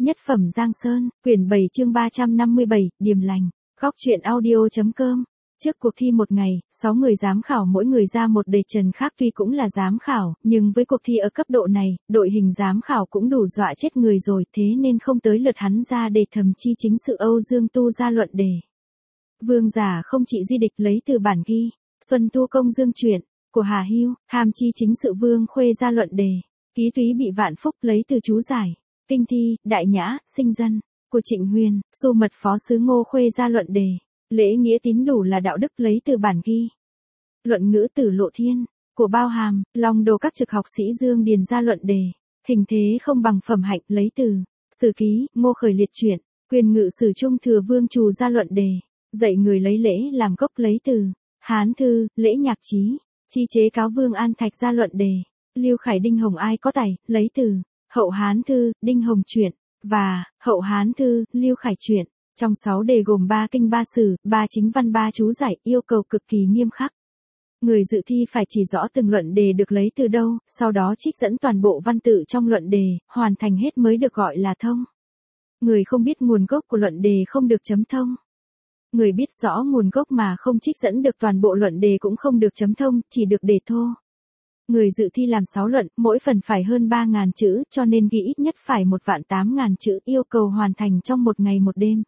Nhất phẩm Giang Sơn, quyển 7 chương 357, Điềm lành, góc truyện audio.com. Trước cuộc thi một ngày, 6 người giám khảo mỗi người ra một đề trần khác, tuy cũng là giám khảo, nhưng với cuộc thi ở cấp độ này, đội hình giám khảo cũng đủ dọa chết người rồi, thế nên không tới lượt hắn ra đề thầm chi chính sự Âu Dương Tu ra luận đề. Vương giả không trị di địch lấy từ bản ghi, Xuân Tu Công Dương truyện, của Hà Hưu, hàm chi chính sự Vương Khuê ra luận đề, ký túy bị vạn phúc lấy từ chú giải. Kinh thi, Đại Nhã, Sinh Dân, của Trịnh Huyền, Xu Mật Phó Sứ Ngô Khuê ra luận đề, lễ nghĩa tín đủ là đạo đức lấy từ bản ghi. Luận ngữ Tử Lộ Thiên, của Bao Hàm, Long Đồ các trực học sĩ Dương Điền ra luận đề, hình thế không bằng phẩm hạnh lấy từ, Sử Ký, Ngô Khởi Liệt truyện, Quyền Ngự Sử Trung Thừa Vương Trù ra luận đề, dạy người lấy lễ làm gốc lấy từ, Hán Thư, Lễ Nhạc Chí, chi chế cáo Vương An Thạch ra luận đề, Lưu Khải Đinh Hồng Ai có tài, lấy từ Hậu Hán Thư, Đinh Hồng truyện, và Hậu Hán Thư, Lưu Khải truyện. Trong 6 đề gồm 3 kinh 3 sử, 3 chính văn 3 chú giải, yêu cầu cực kỳ nghiêm khắc. Người dự thi phải chỉ rõ từng luận đề được lấy từ đâu, sau đó trích dẫn toàn bộ văn tự trong luận đề, hoàn thành hết mới được gọi là thông. Người không biết nguồn gốc của luận đề không được chấm thông. Người biết rõ nguồn gốc mà không trích dẫn được toàn bộ luận đề cũng không được chấm thông, chỉ được đề thô. Người dự thi làm 6 luận, mỗi phần phải hơn 3.000 chữ, cho nên ghi ít nhất phải 1.800.000 chữ, yêu cầu hoàn thành trong một ngày một đêm.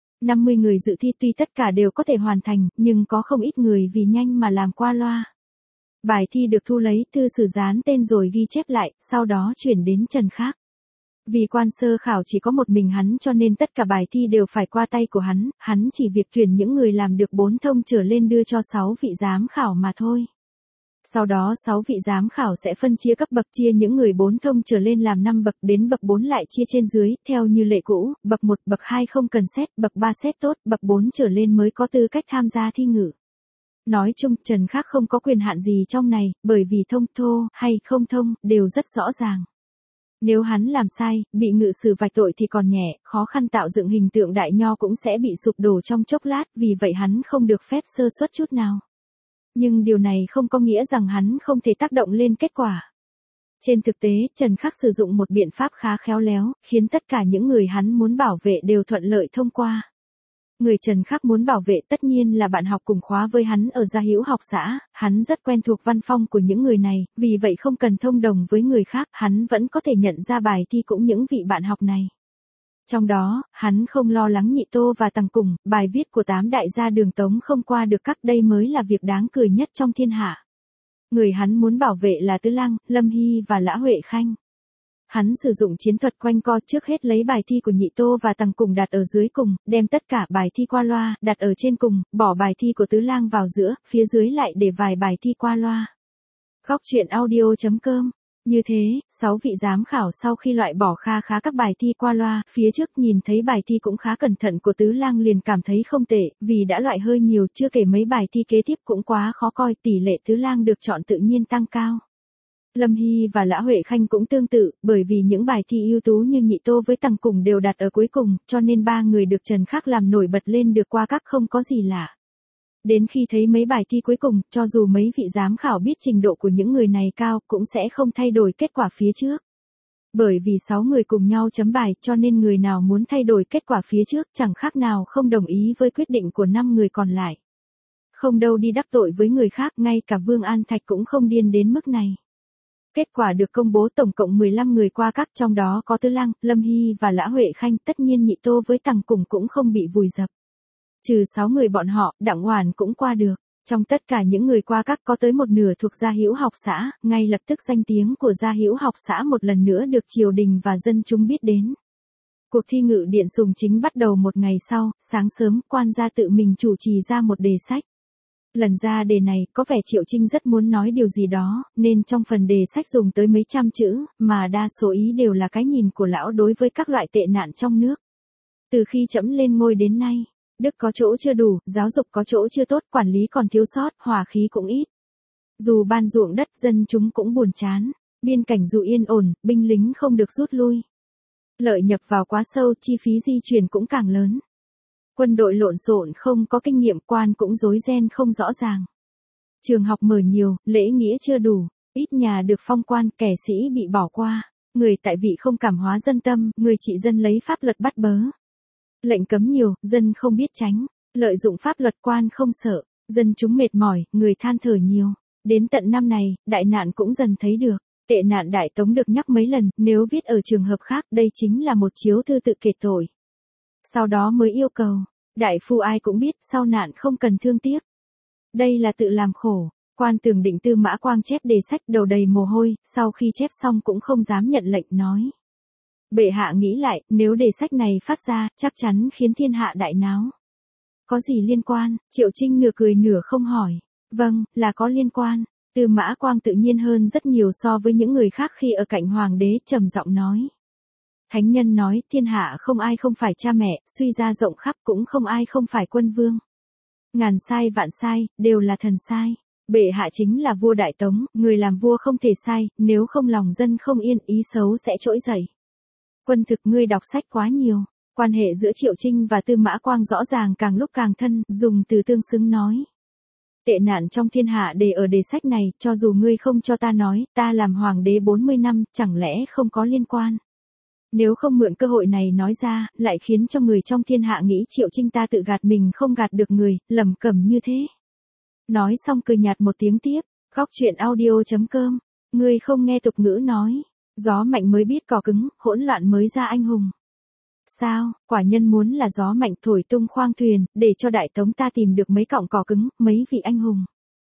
50 người dự thi tuy tất cả đều có thể hoàn thành, nhưng có không ít người vì nhanh mà làm qua loa. Bài thi được thu lấy thư sử dán tên rồi ghi chép lại, sau đó chuyển đến trần khác. Vì quan sơ khảo chỉ có một mình hắn cho nên tất cả bài thi đều phải qua tay của hắn chỉ việc tuyển những người làm được 4 thông trở lên đưa cho 6 vị giám khảo mà thôi. Sau đó 6 vị giám khảo sẽ phân chia cấp bậc, chia những người 4 thông trở lên làm 5 bậc, đến bậc 4 lại chia trên dưới, theo như lệ cũ, bậc 1, bậc 2 không cần xét, bậc 3 xét tốt, bậc 4 trở lên mới có tư cách tham gia thi ngữ. Nói chung, Trần Khác không có quyền hạn gì trong này, bởi vì thông thô, hay không thông, đều rất rõ ràng. Nếu hắn làm sai, bị ngự sử vạch tội thì còn nhẹ, khó khăn tạo dựng hình tượng đại nho cũng sẽ bị sụp đổ trong chốc lát, vì vậy hắn không được phép sơ suất chút nào. Nhưng điều này không có nghĩa rằng hắn không thể tác động lên kết quả. Trên thực tế, Trần Khắc sử dụng một biện pháp khá khéo léo, khiến tất cả những người hắn muốn bảo vệ đều thuận lợi thông qua. Người Trần Khắc muốn bảo vệ tất nhiên là bạn học cùng khóa với hắn ở Gia Hữu học xã, hắn rất quen thuộc văn phong của những người này, vì vậy không cần thông đồng với người khác, hắn vẫn có thể nhận ra bài thi cũng những vị bạn học này. Trong đó, hắn không lo lắng Nhị Tô và Tằng Cùng, bài viết của 8 đại gia Đường Tống không qua được các, đây mới là việc đáng cười nhất trong thiên hạ. Người hắn muốn bảo vệ là Tứ Lăng, Lâm Hy và Lã Huệ Khanh. Hắn sử dụng chiến thuật quanh co, trước hết lấy bài thi của Nhị Tô và Tằng Cùng đặt ở dưới cùng, đem tất cả bài thi qua loa, đặt ở trên cùng, bỏ bài thi của Tứ Lang vào giữa, phía dưới lại để vài bài thi qua loa. Góc truyện audio.com. Như thế, 6 vị giám khảo sau khi loại bỏ kha khá các bài thi qua loa, phía trước nhìn thấy bài thi cũng khá cẩn thận của Tứ Lang liền cảm thấy không tệ, vì đã loại hơi nhiều, chưa kể mấy bài thi kế tiếp cũng quá khó coi, tỷ lệ Tứ Lang được chọn tự nhiên tăng cao. Lâm Hy và Lã Huệ Khanh cũng tương tự, bởi vì những bài thi ưu tú như Nhị Tô với Tằng Cùng đều đặt ở cuối cùng, cho nên 3 người được Trần Khắc làm nổi bật lên được qua các không có gì lạ. Đến khi thấy mấy bài thi cuối cùng, cho dù mấy vị giám khảo biết trình độ của những người này cao, cũng sẽ không thay đổi kết quả phía trước. Bởi vì 6 người cùng nhau chấm bài, cho nên người nào muốn thay đổi kết quả phía trước chẳng khác nào không đồng ý với quyết định của 5 người còn lại. Không đâu đi đắc tội với người khác, ngay cả Vương An Thạch cũng không điên đến mức này. Kết quả được công bố, tổng cộng 15 người qua các, trong đó có Tứ Lăng, Lâm Hy và Lã Huệ Khanh, tất nhiên Nhị Tô với Tằng Cùng cũng không bị vùi dập. Trừ 6 người bọn họ, Đặng Hoàn cũng qua được. Trong tất cả những người qua các có tới một nửa thuộc Gia Hữu học xã, ngay lập tức danh tiếng của Gia Hữu học xã một lần nữa được triều đình và dân chúng biết đến. Cuộc thi Ngự Điện Sùng Chính bắt đầu một ngày sau, sáng sớm, quan gia tự mình chủ trì ra một đề sách. Lần ra đề này, có vẻ Triệu Trinh rất muốn nói điều gì đó, nên trong phần đề sách dùng tới mấy trăm chữ, mà đa số ý đều là cái nhìn của lão đối với các loại tệ nạn trong nước. Từ khi trẫm lên ngôi đến nay, đức có chỗ chưa đủ, giáo dục có chỗ chưa tốt, quản lý còn thiếu sót, hòa khí cũng ít. Dù ban ruộng đất, dân chúng cũng buồn chán, biên cảnh dù yên ổn, binh lính không được rút lui. Lợi nhập vào quá sâu, chi phí di chuyển cũng càng lớn. Quân đội lộn xộn, không có kinh nghiệm, quan cũng rối ren không rõ ràng. Trường học mở nhiều, lễ nghĩa chưa đủ, ít nhà được phong quan, kẻ sĩ bị bỏ qua. Người tại vị không cảm hóa dân tâm, người trị dân lấy pháp luật bắt bớ. Lệnh cấm nhiều, dân không biết tránh. Lợi dụng pháp luật quan không sợ. Dân chúng mệt mỏi, người than thở nhiều. Đến tận năm này, đại nạn cũng dần thấy được. Tệ nạn Đại Tống được nhắc mấy lần, nếu viết ở trường hợp khác đây chính là một chiếu thư tự kể tội. Sau đó mới yêu cầu, đại phu ai cũng biết sau nạn không cần thương tiếc. Đây là tự làm khổ. Quan Tường Định Tư Mã Quang chép đề sách đầu đầy mồ hôi, sau khi chép xong cũng không dám nhận lệnh nói. Bệ hạ nghĩ lại, nếu đề sách này phát ra, chắc chắn khiến thiên hạ đại náo. Có gì liên quan? Triệu Trinh nửa cười nửa không hỏi. Vâng, là có liên quan. Tư Mã Quang tự nhiên hơn rất nhiều so với những người khác khi ở cạnh hoàng đế, trầm giọng nói. Thánh nhân nói, thiên hạ không ai không phải cha mẹ, suy ra rộng khắp cũng không ai không phải quân vương. Ngàn sai vạn sai, đều là thần sai. Bệ hạ chính là vua Đại Tống, người làm vua không thể sai, nếu không lòng dân không yên, ý xấu sẽ trỗi dậy. Quân thực ngươi đọc sách quá nhiều. Quan hệ giữa Triệu Trinh và Tư Mã Quang rõ ràng càng lúc càng thân, dùng từ tương xứng nói. Tệ nạn trong thiên hạ để ở đề sách này, cho dù ngươi không cho ta nói, ta làm hoàng đế 40 năm, chẳng lẽ không có liên quan. Nếu không mượn cơ hội này nói ra, lại khiến cho người trong thiên hạ nghĩ Triệu Trinh ta tự gạt mình không gạt được người, lẩm cẩm như thế. Nói xong cười nhạt một tiếng tiếp, góc truyện audio.com, ngươi không nghe tục ngữ nói, gió mạnh mới biết cỏ cứng, hỗn loạn mới ra anh hùng. Sao, quả nhân muốn là gió mạnh thổi tung khoang thuyền, để cho Đại Tống ta tìm được mấy cọng cỏ cứng, mấy vị anh hùng.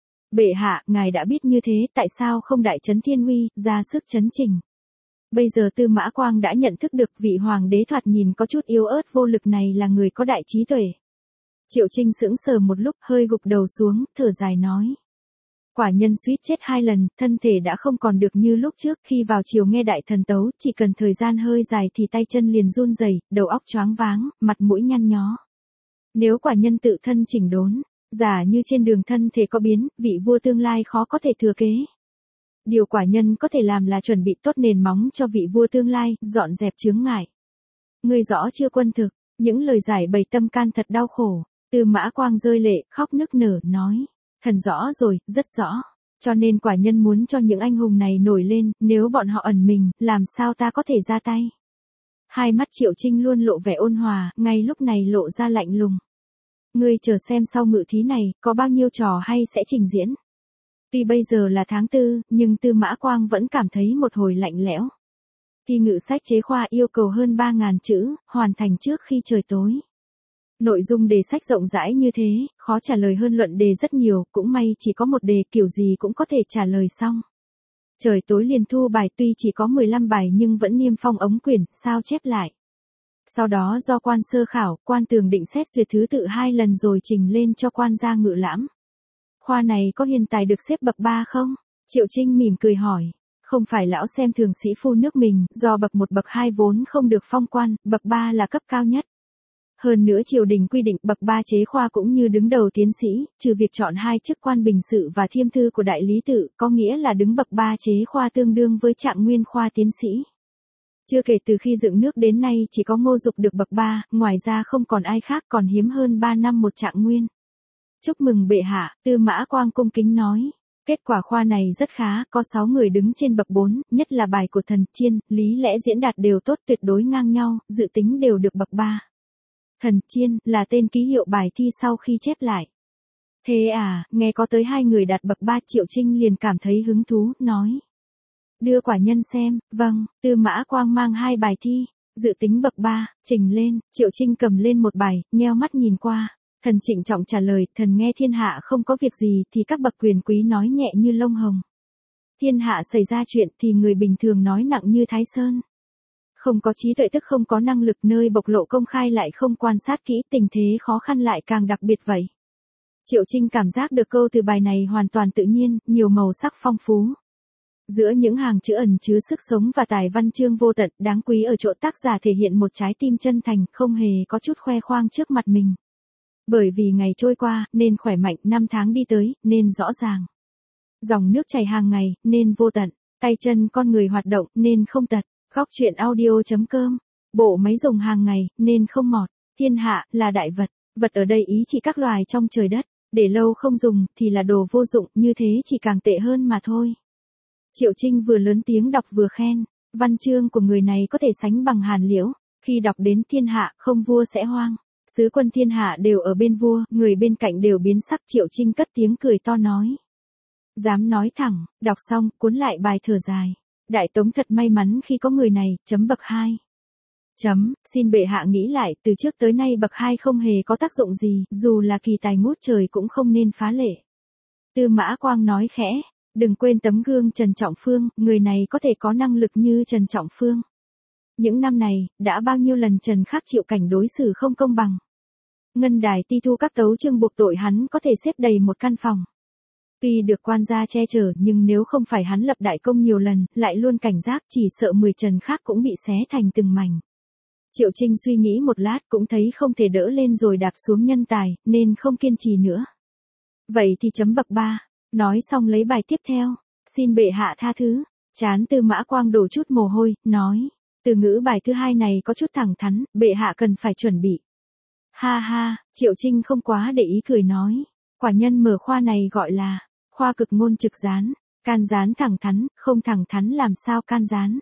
Bệ hạ, ngài đã biết như thế, tại sao không đại trấn thiên uy, ra sức trấn chỉnh. Bây giờ Tư Mã Quang đã nhận thức được vị hoàng đế thoạt nhìn có chút yếu ớt vô lực này là người có đại trí tuệ. Triệu Trinh sững sờ một lúc, hơi gục đầu xuống, thở dài nói. Quả nhân suýt chết 2 lần, thân thể đã không còn được như lúc trước, khi vào chiều nghe đại thần tấu, chỉ cần thời gian hơi dài thì tay chân liền run rẩy, đầu óc choáng váng, mặt mũi nhăn nhó. Nếu quả nhân tự thân chỉnh đốn, giả như trên đường thân thể có biến, vị vua tương lai khó có thể thừa kế. Điều quả nhân có thể làm là chuẩn bị tốt nền móng cho vị vua tương lai, dọn dẹp chướng ngại. Ngươi rõ chưa quân thực, những lời giải bày tâm can thật đau khổ. Tư Mã Quang rơi lệ, khóc nức nở, nói. Thần rõ rồi, rất rõ. Cho nên quả nhân muốn cho những anh hùng này nổi lên, nếu bọn họ ẩn mình, làm sao ta có thể ra tay. Hai mắt Triệu Trinh luôn lộ vẻ ôn hòa, ngay lúc này lộ ra lạnh lùng. Ngươi chờ xem sau ngự thí này, có bao nhiêu trò hay sẽ trình diễn. Tuy bây giờ là tháng 4, nhưng Tư Mã Quang vẫn cảm thấy một hồi lạnh lẽo. Thi ngự sách chế khoa yêu cầu hơn 3.000 chữ, hoàn thành trước khi trời tối. Nội dung đề sách rộng rãi như thế, khó trả lời hơn luận đề rất nhiều, cũng may chỉ có một đề, kiểu gì cũng có thể trả lời xong. Trời tối liền thu bài, tuy chỉ có 15 bài nhưng vẫn niêm phong ống quyển, sao chép lại. Sau đó do quan sơ khảo, quan tường định xét duyệt thứ tự 2 lần rồi trình lên cho quan gia ngự lãm. Khoa này có hiền tài được xếp bậc 3 không? Triệu Trinh mỉm cười hỏi. Không phải lão xem thường sĩ phu nước mình, do bậc 1 bậc 2 vốn không được phong quan, bậc 3 là cấp cao nhất. Hơn nữa triều đình quy định bậc 3 chế khoa cũng như đứng đầu tiến sĩ, trừ việc chọn 2 chức quan bình sự và thiêm thư của đại lý tự, có nghĩa là đứng bậc 3 chế khoa tương đương với trạng nguyên khoa tiến sĩ. Chưa kể từ khi dựng nước đến nay chỉ có Ngô Dục được bậc 3, ngoài ra không còn ai khác, còn hiếm hơn 3 năm một trạng nguyên. Chúc mừng bệ hạ, Tư Mã Quang cung kính nói. Kết quả khoa này rất khá, có 6 người đứng trên bậc 4, nhất là bài của Thần Chiên, lý lẽ diễn đạt đều tốt, tuyệt đối ngang nhau, dự tính đều được bậc 3. Thần Chiên là tên ký hiệu bài thi sau khi chép lại. Thế à, nghe có tới 2 người đạt bậc 3, Triệu Trinh liền cảm thấy hứng thú, nói. Đưa quả nhân xem, vâng, Tư Mã Quang mang 2 bài thi, dự tính bậc 3, trình lên, Triệu Trinh cầm lên một bài, nheo mắt nhìn qua. Thần trịnh trọng trả lời, thần nghe thiên hạ không có việc gì thì các bậc quyền quý nói nhẹ như lông hồng. Thiên hạ xảy ra chuyện thì người bình thường nói nặng như Thái Sơn. Không có trí tuệ tức không có năng lực, nơi bộc lộ công khai lại không quan sát kỹ, tình thế khó khăn lại càng đặc biệt vậy. Triệu Trinh cảm giác được câu từ bài này hoàn toàn tự nhiên, nhiều màu sắc phong phú. Giữa những hàng chữ ẩn chứa sức sống và tài văn chương vô tận, đáng quý ở chỗ tác giả thể hiện một trái tim chân thành, không hề có chút khoe khoang trước mặt mình. Bởi vì ngày trôi qua, nên khỏe mạnh, năm tháng đi tới, nên rõ ràng. Dòng nước chảy hàng ngày, nên vô tận. Tay chân con người hoạt động, nên không tật. Góc truyện audio.com. Bộ máy dùng hàng ngày, nên không mọt. Thiên hạ, là đại vật. Vật ở đây ý chỉ các loài trong trời đất. Để lâu không dùng, thì là đồ vô dụng, như thế chỉ càng tệ hơn mà thôi. Triệu Trinh vừa lớn tiếng đọc vừa khen. Văn chương của người này có thể sánh bằng Hàn Liễu, khi đọc đến thiên hạ không vua sẽ hoang. Sứ quân thiên hạ đều ở bên vua, người bên cạnh đều biến sắc. Triệu Trinh cất tiếng cười to nói. Dám nói thẳng, đọc xong, cuốn lại bài thở dài. Đại Tống thật may mắn khi có người này, bậc 2. Xin bệ hạ nghĩ lại, từ trước tới nay bậc 2 không hề có tác dụng gì, dù là kỳ tài ngút trời cũng không nên phá lệ. Tư Mã Quang nói khẽ, đừng quên tấm gương Trần Trọng Phương, người này có thể có năng lực như Trần Trọng Phương. Những năm này, đã bao nhiêu lần Trần Khắc chịu cảnh đối xử không công bằng. Ngân đài ti thu các tấu chương buộc tội hắn có thể xếp đầy một căn phòng. Tuy được quan gia che chở nhưng nếu không phải hắn lập đại công nhiều lần, lại luôn cảnh giác chỉ sợ 10 Trần khác cũng bị xé thành từng mảnh. Triệu Trinh suy nghĩ một lát cũng thấy không thể đỡ lên rồi đạp xuống nhân tài, nên không kiên trì nữa. Vậy thì bậc 3, nói xong lấy bài tiếp theo, xin bệ hạ tha thứ, trán Tư Mã Quang đổ chút mồ hôi, nói, từ ngữ bài thứ 2 này có chút thẳng thắn, bệ hạ cần phải chuẩn bị. Ha ha, Triệu Trinh không quá để ý cười nói, quả nhân mở khoa này gọi là, khoa cực ngôn trực gián, can gián thẳng thắn, không thẳng thắn làm sao can gián.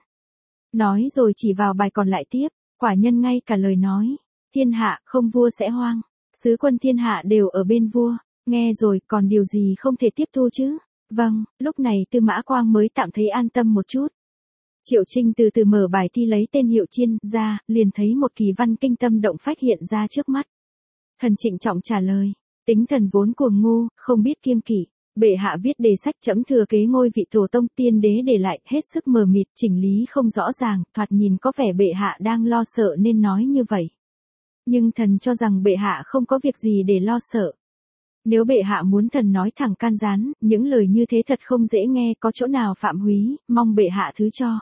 Nói rồi chỉ vào bài còn lại tiếp, quả nhân ngay cả lời nói, thiên hạ không vua sẽ hoang, sứ quân thiên hạ đều ở bên vua, nghe rồi còn điều gì không thể tiếp thu chứ. Vâng, lúc này Tư Mã Quang mới tạm thấy an tâm một chút. Triệu Trinh từ từ mở bài thi lấy tên Hiệu Chiên ra, liền thấy một kỳ văn kinh tâm động phách hiện ra trước mắt. Thần trịnh trọng trả lời, tính thần vốn cuồng ngu, không biết kiêng kỵ. Bệ hạ viết đề sách chấm thừa kế ngôi vị tổ tông tiên đế để lại, hết sức mờ mịt, chỉnh lý không rõ ràng, thoạt nhìn có vẻ bệ hạ đang lo sợ nên nói như vậy. Nhưng thần cho rằng bệ hạ không có việc gì để lo sợ. Nếu bệ hạ muốn thần nói thẳng can gián, những lời như thế thật không dễ nghe, có chỗ nào phạm húy, mong bệ hạ thứ cho.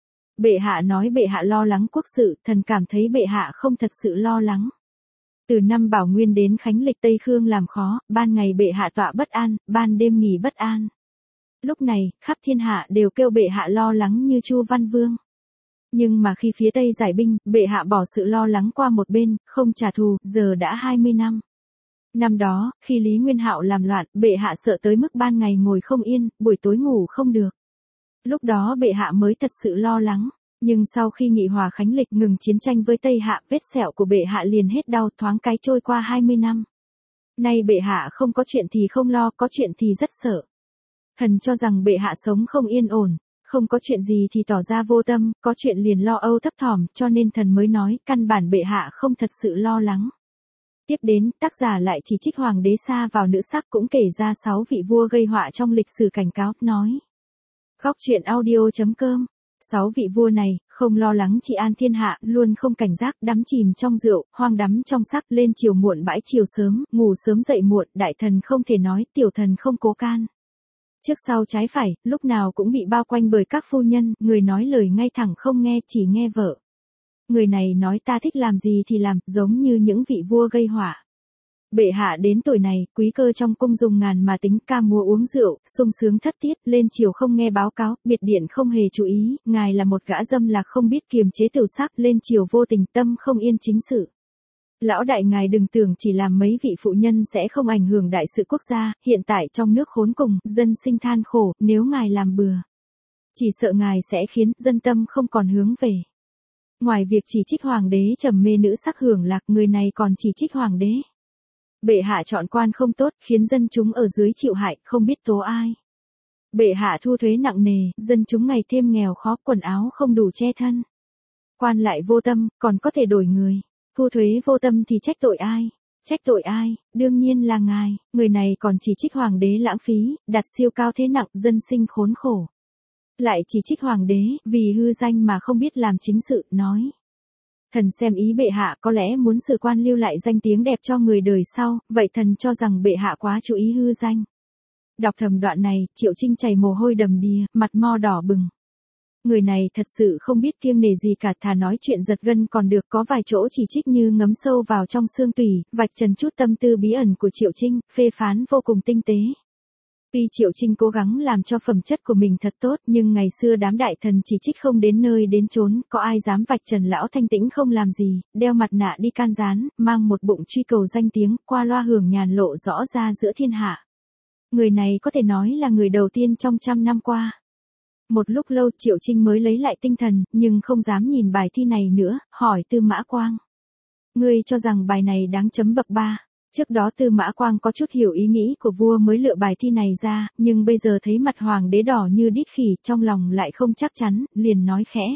Bệ hạ nói bệ hạ lo lắng quốc sự, thần cảm thấy bệ hạ không thật sự lo lắng. Từ năm Bảo Nguyên đến Khánh Lịch Tây Khương làm khó, ban ngày bệ hạ tọa bất an, ban đêm nghỉ bất an. Lúc này, khắp thiên hạ đều kêu bệ hạ lo lắng như Chu Văn Vương. Nhưng mà khi phía Tây giải binh, bệ hạ bỏ sự lo lắng qua một bên, không trả thù, giờ đã 20 năm. Năm đó, khi Lý Nguyên Hạo làm loạn, bệ hạ sợ tới mức ban ngày ngồi không yên, buổi tối ngủ không được. Lúc đó bệ hạ mới thật sự lo lắng. Nhưng sau khi nghị hòa Khánh Lịch ngừng chiến tranh với Tây Hạ, vết sẹo của bệ hạ liền hết đau, thoáng cái trôi qua 20 năm. Nay bệ hạ không có chuyện thì không lo, có chuyện thì rất sợ. Thần cho rằng bệ hạ sống không yên ổn, không có chuyện gì thì tỏ ra vô tâm, có chuyện liền lo âu thấp thỏm, cho nên thần mới nói, căn bản bệ hạ không thật sự lo lắng. Tiếp đến, tác giả lại chỉ trích hoàng đế sa vào nữ sắc, cũng kể ra 6 vị vua gây họa trong lịch sử cảnh cáo, nói. Góc truyện audio.com 6 vị vua này, không lo lắng trị an thiên hạ, luôn không cảnh giác, đắm chìm trong rượu, hoang đắm trong sắc, lên chiều muộn bãi chiều sớm, ngủ sớm dậy muộn, đại thần không thể nói, tiểu thần không cố can. Trước sau trái phải, lúc nào cũng bị bao quanh bởi các phu nhân, người nói lời ngay thẳng không nghe, chỉ nghe vợ. Người này nói ta thích làm gì thì làm, giống như những vị vua gây họa. Bệ hạ đến tuổi này, quý cơ trong cung dùng ngàn mà tính, ca múa uống rượu, sung sướng thất tiết, lên chiều không nghe báo cáo, biệt điện không hề chú ý, ngài là một gã dâm lạc không biết kiềm chế tiểu sắc, lên chiều vô tình, tâm không yên chính sự. Lão đại ngài đừng tưởng chỉ làm mấy vị phụ nhân sẽ không ảnh hưởng đại sự quốc gia, hiện tại trong nước khốn cùng, dân sinh than khổ, nếu ngài làm bừa, chỉ sợ ngài sẽ khiến dân tâm không còn hướng về. Ngoài việc chỉ trích hoàng đế trầm mê nữ sắc hưởng lạc, người này còn chỉ trích hoàng đế. Bệ hạ chọn quan không tốt, khiến dân chúng ở dưới chịu hại, không biết tố ai. Bệ hạ thu thuế nặng nề, dân chúng ngày thêm nghèo khó, quần áo không đủ che thân. Quan lại vô tâm, còn có thể đổi người. Thu thuế vô tâm thì trách tội ai? Trách tội ai? Đương nhiên là ngài. Người này còn chỉ trích hoàng đế lãng phí, đặt siêu cao thế nặng, dân sinh khốn khổ. Lại chỉ trích hoàng đế, vì hư danh mà không biết làm chính sự, nói. Thần xem ý bệ hạ có lẽ muốn sử quan lưu lại danh tiếng đẹp cho người đời sau, vậy thần cho rằng bệ hạ quá chú ý hư danh. Đọc thầm đoạn này, Triệu Trinh chảy mồ hôi đầm đìa, mặt mo đỏ bừng. Người này thật sự không biết kiêng nể gì cả, thà nói chuyện giật gân còn được, có vài chỗ chỉ trích như ngấm sâu vào trong xương tủy, vạch trần chút tâm tư bí ẩn của Triệu Trinh, phê phán vô cùng tinh tế. Tuy Triệu Trinh cố gắng làm cho phẩm chất của mình thật tốt, nhưng ngày xưa đám đại thần chỉ trích không đến nơi đến chốn, có ai dám vạch trần lão thanh tĩnh không làm gì, đeo mặt nạ đi can gián, mang một bụng truy cầu danh tiếng, qua loa hưởng nhàn lộ rõ ra giữa thiên hạ. Người này có thể nói là người đầu tiên trong 100 năm qua. Một lúc lâu Triệu Trinh mới lấy lại tinh thần, nhưng không dám nhìn bài thi này nữa, hỏi Tư Mã Quang. Ngươi cho rằng bài này đáng chấm bậc 3. Trước đó Tư Mã Quang có chút hiểu ý nghĩ của vua mới lựa bài thi này ra, nhưng bây giờ thấy mặt hoàng đế đỏ như đít khỉ, trong lòng lại không chắc chắn, liền nói khẽ.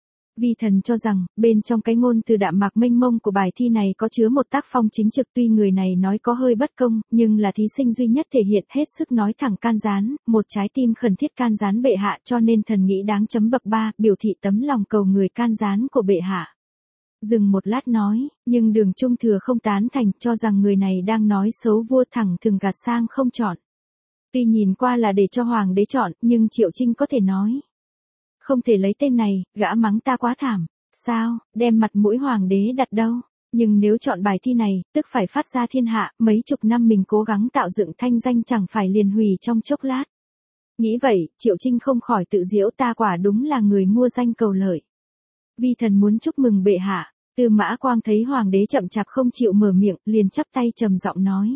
Vi thần cho rằng, bên trong cái ngôn từ đạm mạc mênh mông của bài thi này có chứa một tác phong chính trực, tuy người này nói có hơi bất công, nhưng là thí sinh duy nhất thể hiện hết sức nói thẳng can gián, một trái tim khẩn thiết can gián bệ hạ, cho nên thần nghĩ đáng chấm bậc 3, biểu thị tấm lòng cầu người can gián của bệ hạ. Dừng một lát nói, nhưng Đường Trung Thừa không tán thành, cho rằng người này đang nói xấu vua, thẳng thừng gạt sang không chọn. Tuy nhìn qua là để cho hoàng đế chọn, nhưng Triệu Trinh có thể nói. Không thể lấy tên này, gã mắng ta quá thảm. Sao, đem mặt mũi hoàng đế đặt đâu? Nhưng nếu chọn bài thi này, tức phải phát ra thiên hạ, mấy chục năm mình cố gắng tạo dựng thanh danh chẳng phải liền hủy trong chốc lát. Nghĩ vậy, Triệu Trinh không khỏi tự giễu, ta quả đúng là người mua danh cầu lợi. Vi thần muốn chúc mừng bệ hạ. Tư Mã Quang thấy hoàng đế chậm chạp không chịu mở miệng, liền chắp tay trầm giọng nói.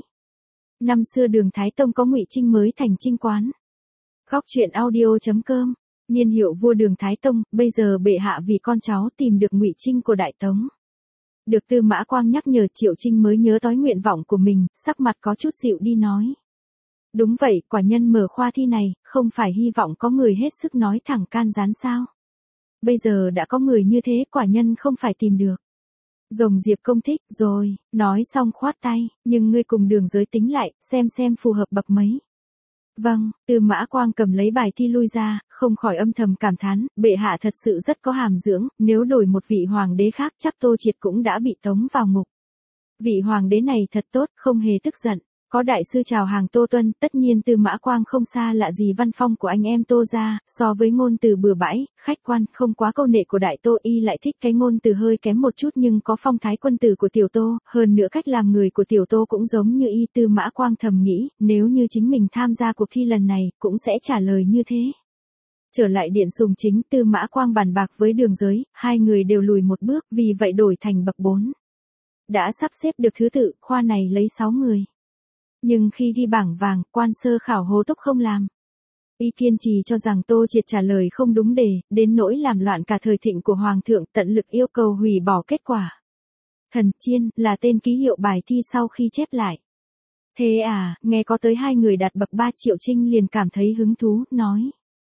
Năm xưa Đường Thái Tông có Ngụy Trinh mới thành Trinh quán. Góc truyện audio.com. Niên hiệu vua Đường Thái Tông, bây giờ bệ hạ vì con cháu tìm được Ngụy Trinh của Đại Tống. Được Tư Mã Quang nhắc nhở, Triệu Trinh mới nhớ tới nguyện vọng của mình, sắc mặt có chút dịu đi nói. Đúng vậy, quả nhân mở khoa thi này, không phải hy vọng có người hết sức nói thẳng can gián sao. Bây giờ đã có người như thế, quả nhân không phải tìm được. Rồng Diệp công thích, rồi, nói xong khoát tay, nhưng ngươi cùng Đường giới tính lại, xem phù hợp bậc mấy. Vâng, Tư Mã Quang cầm lấy bài thi lui ra, không khỏi âm thầm cảm thán, bệ hạ thật sự rất có hàm dưỡng, nếu đổi một vị hoàng đế khác chắc Tô Triệt cũng đã bị tống vào ngục. Vị hoàng đế này thật tốt, không hề tức giận. Có đại sư chào hàng Tô Tuân, tất nhiên Tư Mã Quang không xa lạ gì văn phong của anh em Tô gia, so với ngôn từ bừa bãi, khách quan, không quá câu nệ của đại Tô, y lại thích cái ngôn từ hơi kém một chút nhưng có phong thái quân tử của tiểu Tô, hơn nữa cách làm người của tiểu Tô cũng giống như y. Tư Mã Quang thầm nghĩ, nếu như chính mình tham gia cuộc thi lần này, cũng sẽ trả lời như thế. Trở lại điện sùng chính, Tư Mã Quang bàn bạc với Đường giới, hai người đều lùi một bước, vì vậy đổi thành bậc 4. Đã sắp xếp được thứ tự, khoa này lấy 6 người. Nhưng khi ghi bảng vàng, quan sơ khảo hố túc không làm. Y kiên trì cho rằng Tô Triệt trả lời không đúng đề, đến nỗi làm loạn cả thời thịnh của Hoàng thượng, tận lực yêu cầu hủy bỏ kết quả. Thần Chiên, là tên ký hiệu bài thi sau khi chép lại. Thế à, nghe có tới 2 người đạt bậc 3, Triệu Trinh liền cảm thấy hứng thú, nói.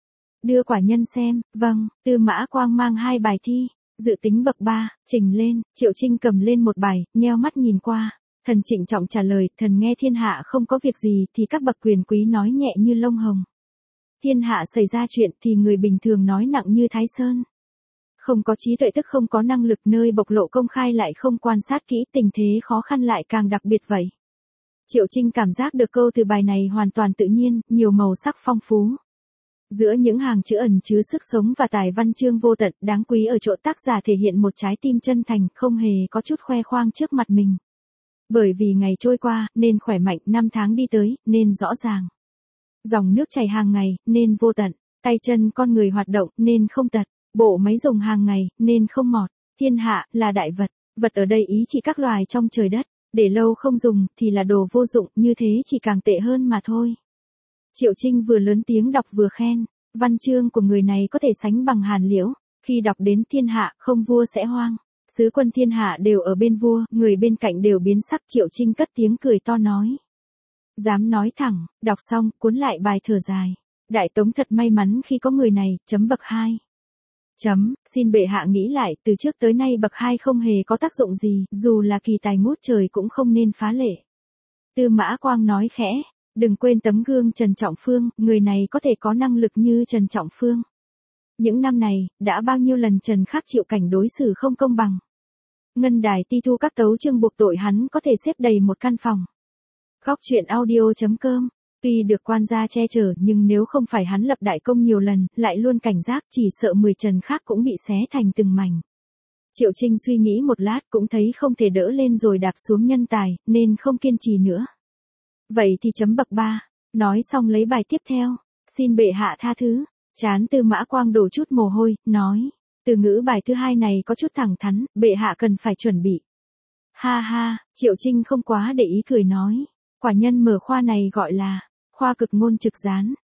Đưa quả nhân xem, vâng, Tư Mã Quang mang 2 bài thi, dự tính bậc 3, trình lên, Triệu Trinh cầm lên một bài, nheo mắt nhìn qua. Thần trịnh trọng trả lời, thần nghe thiên hạ không có việc gì thì các bậc quyền quý nói nhẹ như lông hồng. Thiên hạ xảy ra chuyện thì người bình thường nói nặng như Thái Sơn. Không có trí tuệ tức không có năng lực, nơi bộc lộ công khai lại không quan sát kỹ, tình thế khó khăn lại càng đặc biệt vậy. Triệu Trinh cảm giác được câu từ bài này hoàn toàn tự nhiên, nhiều màu sắc phong phú. Giữa những hàng chữ ẩn chứa sức sống và tài văn chương vô tận, đáng quý ở chỗ tác giả thể hiện một trái tim chân thành, không hề có chút khoe khoang trước mặt mình. Bởi vì ngày trôi qua, nên khỏe mạnh, năm tháng đi tới, nên rõ ràng. Dòng nước chảy hàng ngày, nên vô tận. Tay chân con người hoạt động, nên không tật. Bộ máy dùng hàng ngày, nên không mọt. Thiên hạ, là đại vật. Vật ở đây ý chỉ các loài trong trời đất. Để lâu không dùng, thì là đồ vô dụng, như thế chỉ càng tệ hơn mà thôi. Triệu Trinh vừa lớn tiếng đọc vừa khen. Văn chương của người này có thể sánh bằng Hàn Liễu. Khi đọc đến thiên hạ, không vua sẽ hoang. Sứ quân thiên hạ đều ở bên vua, người bên cạnh đều biến sắc. Triệu Trinh cất tiếng cười to nói. Dám nói thẳng, đọc xong, cuốn lại bài thở dài. Đại Tống thật may mắn khi có người này, chấm bậc 2. Xin bệ hạ nghĩ lại, từ trước tới nay bậc 2 không hề có tác dụng gì, dù là kỳ tài ngút trời cũng không nên phá lệ. Tư Mã Quang nói khẽ, đừng quên tấm gương Trần Trọng Phương, người này có thể có năng lực như Trần Trọng Phương. Những năm này, đã bao nhiêu lần Trần Khắc chịu cảnh đối xử không công bằng. Ngân đài ti thu các tấu chương buộc tội hắn có thể xếp đầy một căn phòng. Góc truyện audio.com. Tuy được quan gia che chở nhưng nếu không phải hắn lập đại công nhiều lần, lại luôn cảnh giác, chỉ sợ 10 Trần khác cũng bị xé thành từng mảnh. Triệu Trinh suy nghĩ một lát cũng thấy không thể đỡ lên rồi đạp xuống nhân tài, nên không kiên trì nữa. Vậy thì chấm bậc 3. Nói xong lấy bài tiếp theo. Xin bệ hạ tha thứ. Chán Tư Mã Quang đổ chút mồ hôi, nói. Từ ngữ bài thứ 2 này có chút thẳng thắn, bệ hạ cần phải chuẩn bị. Ha ha, Triệu Trinh không quá để ý cười nói. Quả nhân mở khoa này gọi là khoa cực ngôn trực gián.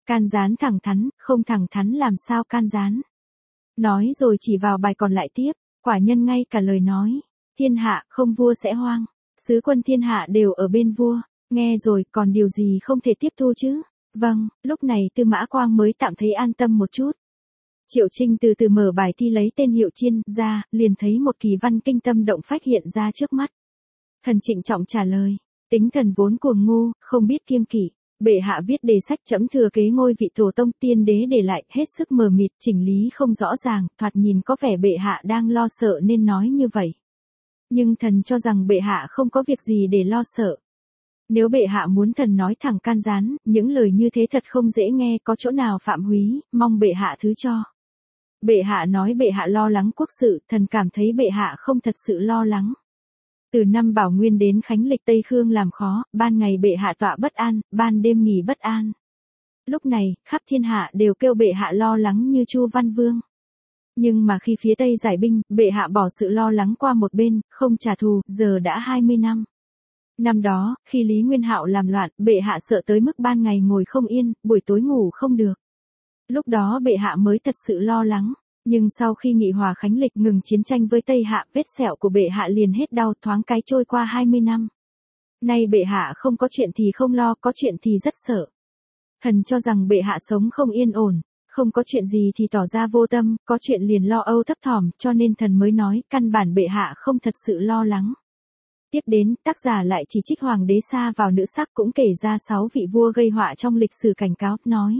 Can gián thẳng thắn, không thẳng thắn làm sao can gián. Nói rồi chỉ vào bài còn lại tiếp, quả nhân ngay cả lời nói. Thiên hạ không vua sẽ hoang. Sứ quân thiên hạ đều ở bên vua. Nghe rồi còn điều gì không thể tiếp thu chứ? Vâng, lúc này Tư Mã Quang mới tạm thấy an tâm một chút. Triệu Trinh từ từ mở bài thi lấy tên Hiệu Chiên ra, liền thấy một kỳ văn kinh tâm động phách hiện ra trước mắt. Thần trịnh trọng trả lời, tính thần vốn cuồng ngu, không biết kiêng kỵ. Bệ hạ viết đề sách chấm thừa kế ngôi vị tổ tông tiên đế để lại, hết sức mờ mịt, chỉnh lý không rõ ràng, thoạt nhìn có vẻ bệ hạ đang lo sợ nên nói như vậy. Nhưng thần cho rằng bệ hạ không có việc gì để lo sợ. Nếu bệ hạ muốn thần nói thẳng can gián, những lời như thế thật không dễ nghe, có chỗ nào phạm húy, mong bệ hạ thứ cho. Bệ hạ nói bệ hạ lo lắng quốc sự, thần cảm thấy bệ hạ không thật sự lo lắng. Từ năm Bảo Nguyên đến Khánh Lịch Tây Khương làm khó, ban ngày bệ hạ tọa bất an, ban đêm nghỉ bất an. Lúc này, khắp thiên hạ đều kêu bệ hạ lo lắng như Chu Văn Vương. Nhưng mà khi phía Tây giải binh, bệ hạ bỏ sự lo lắng qua một bên, không trả thù, giờ đã 20 năm. Năm đó, khi Lý Nguyên Hạo làm loạn, bệ hạ sợ tới mức ban ngày ngồi không yên, buổi tối ngủ không được. Lúc đó bệ hạ mới thật sự lo lắng. Nhưng sau khi nghị hòa Khánh Lịch ngừng chiến tranh với Tây Hạ, vết sẹo của bệ hạ liền hết đau, thoáng cái trôi qua 20 năm. Nay bệ hạ không có chuyện thì không lo, có chuyện thì rất sợ. Thần cho rằng bệ hạ sống không yên ổn, không có chuyện gì thì tỏ ra vô tâm, có chuyện liền lo âu thấp thỏm, cho nên thần mới nói, căn bản bệ hạ không thật sự lo lắng. Tiếp đến, tác giả lại chỉ trích hoàng đế sa vào nữ sắc, cũng kể ra 6 vị vua gây họa trong lịch sử cảnh cáo, nói.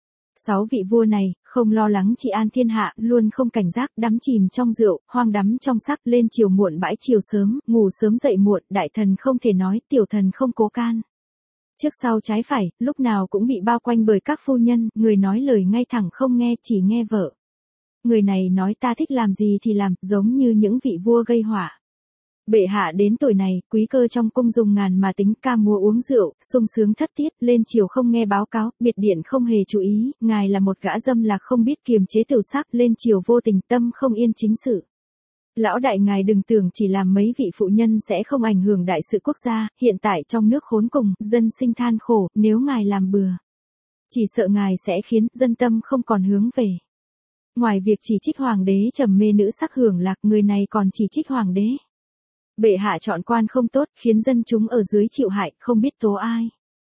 6 vị vua này, không lo lắng trị an thiên hạ, luôn không cảnh giác, đắm chìm trong rượu, hoang đắm trong sắc, lên chiều muộn bãi chiều sớm, ngủ sớm dậy muộn, đại thần không thể nói, tiểu thần không cố can. Trước sau trái phải, lúc nào cũng bị bao quanh bởi các phu nhân, người nói lời ngay thẳng không nghe, chỉ nghe vợ. Người này nói ta thích làm gì thì làm, giống như những vị vua gây họa. Bệ hạ đến tuổi này, quý cơ trong cung dùng ngàn mà tính, ca múa uống rượu, sung sướng thất tiết, lên chiều không nghe báo cáo, biệt điện không hề chú ý, ngài là một gã dâm lạc không biết kiềm chế tiểu sắc, lên chiều vô tình, tâm không yên chính sự. Lão đại ngài đừng tưởng chỉ làm mấy vị phụ nhân sẽ không ảnh hưởng đại sự quốc gia, hiện tại trong nước khốn cùng, dân sinh than khổ, nếu ngài làm bừa. Chỉ sợ ngài sẽ khiến dân tâm không còn hướng về. Ngoài việc chỉ trích hoàng đế trầm mê nữ sắc hưởng lạc, người này còn chỉ trích hoàng đế. Bệ hạ chọn quan không tốt, khiến dân chúng ở dưới chịu hại, không biết tố ai.